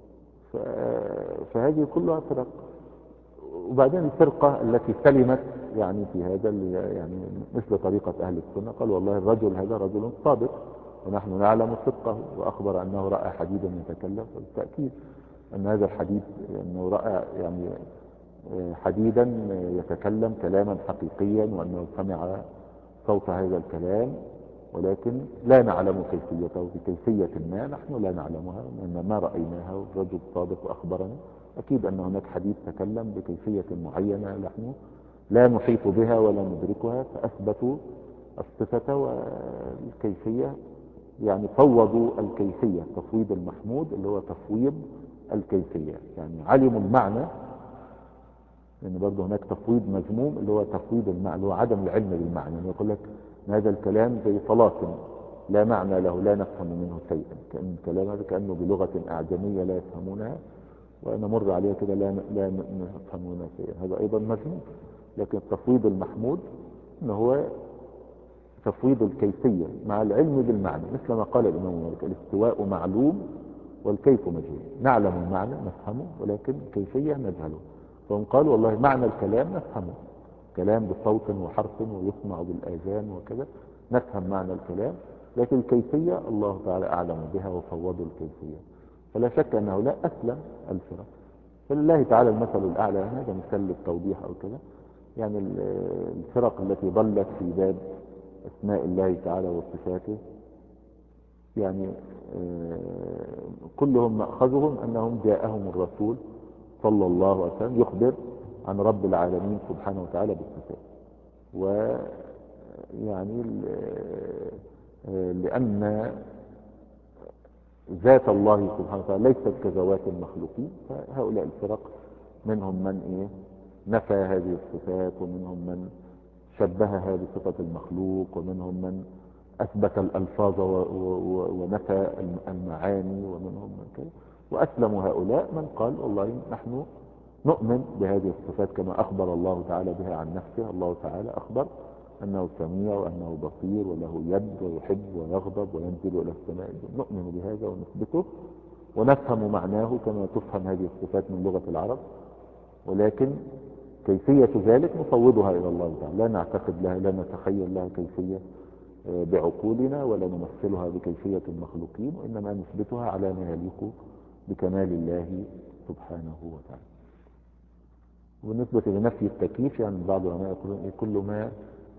A: فهذه كلها فرق. وبعدين الفرقة التي سلمت يعني في هذا يعني مثل طريقة أهل السنة، قال والله الرجل هذا رجل صادق ونحن نعلم صدقه، وأخبر أنه رأى حديدا يتكلم، فبالتأكيد أن هذا الحديد أنه رأى يعني حديدا يتكلم كلاما حقيقيا، وأنه سمع صوت هذا الكلام، ولكن لا نعلم كيفيته بكيفية ما، نحن لا نعلمها لأن ما رأيناها، والرجل صادق وأخبرنا أكيد أن هناك حديث تكلم بكيفية معينة نحن لا نحيط بها ولا ندركها، فأثبتوا الصفة والكيفية، يعني فوضوا الكيفية تفويض المحمود اللي هو تفويض الكيفية، يعني علموا المعنى، لأن يعني برضه هناك تفويض مذموم اللي هو تفويض المعنى، اللي هو عدم العلم بالمعنى، يعني يقول لك هذا الكلام زي طلاقم لا معنى له لا نفهم منه شيئا، كأن الكلام هذا كأنه بلغة أعجمية لا يفهمونها، ونمر عليها كده لا لا نفهم منها شيئا، هذا أيضا مذموم. لكن التفويض المحمود إن هو تفويض الكيفية مع العلم بالمعنى، مثل ما قال الإمام مالك الاستواء معلوم والكيف مجهول، نعلم المعنى نفهمه ولكن الكيفية نجهله. فهم قالوا والله معنى الكلام نفهمه، كلام بصوت وحرف ويسمع بالآذان وكذا، نفهم معنى الكلام، لكن الكيفية الله تعالى أعلم بها وفوضوا الكيفية. فلا شك أن هؤلاء أسلم الفرق، فلله تعالى المثل الأعلى، هذا مثل للتوضيح أو كذا، يعني الفرق التي ضلت في باب أسماء الله تعالى وصفاته، يعني كلهم مأخذهم أنهم جاءهم الرسول صلى الله عليه وسلم يخبر عن رب العالمين سبحانه وتعالى بالصفات، ويعني لأن ذات الله سبحانه وتعالى ليست كذوات المخلوقين، فهؤلاء الفرق منهم من إيه نفى هذه الصفات، ومنهم من شبهها بصفة المخلوق، ومنهم من أثبت الألفاظ ونفى المعاني، ومنهم من كذا. وأسلموا هؤلاء من قال والله نحن نؤمن بهذه الصفات كما أخبر الله تعالى بها عن نفسه. الله تعالى أخبر أنه سميع وأنه بصير وله يد ويحب ويغضب وينزل إلى السماء، نؤمن بهذا ونثبته ونفهم معناه كما تفهم هذه الصفات من لغة العرب، ولكن كيفية ذلك نفوضها إلى الله تعالى، لا نعتقد لها، لا نتخيل لها كيفية بعقولنا، ولا نمثلها بكيفية المخلوقين، وإنما نثبتها على ما يليق بكمال الله سبحانه وتعالى. وبالنسبة لنفي التكييف يعني بعض العلماء يقولون كل ما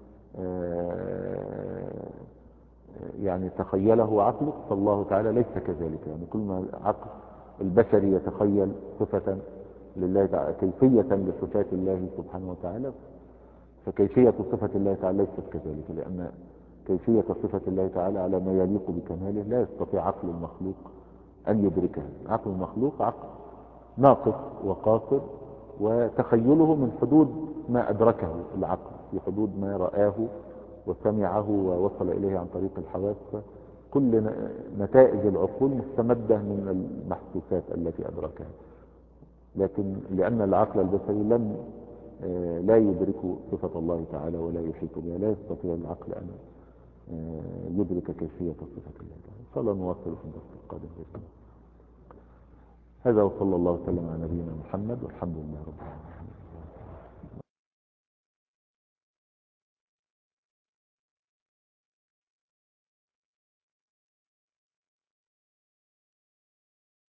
A: يعني تخيله عقلك، فالله تعالى ليس كذلك، يعني كل ما عقل البشري يتخيل صفة لله تعالى كيفية لصفات الله سبحانه وتعالى، فكيفية صفة الله تعالى ليست كذلك، لأن كيفية صفة الله تعالى على ما يليق بكماله لا يستطيع عقل المخلوق أن يدركها. عقل المخلوق عقل ناقص وقاصر، وتخيله من حدود ما أدركه العقل، في حدود ما رآه وسمعه ووصل إليه عن طريق الحواس. كل نتائج العقول مستمدة من المحسوسات التي أدركها، لكن لأن العقل البشري لم لا يدرك صفة الله تعالى ولا يحيط بها، لا يستطيع العقل أن يدرك كيفية صفة الله تعالى. إن شاء الله نواصل في الدرس القادم بإذن الله. هذا وصلى الله وسلم على نبينا محمد والحمد لله رب العالمين.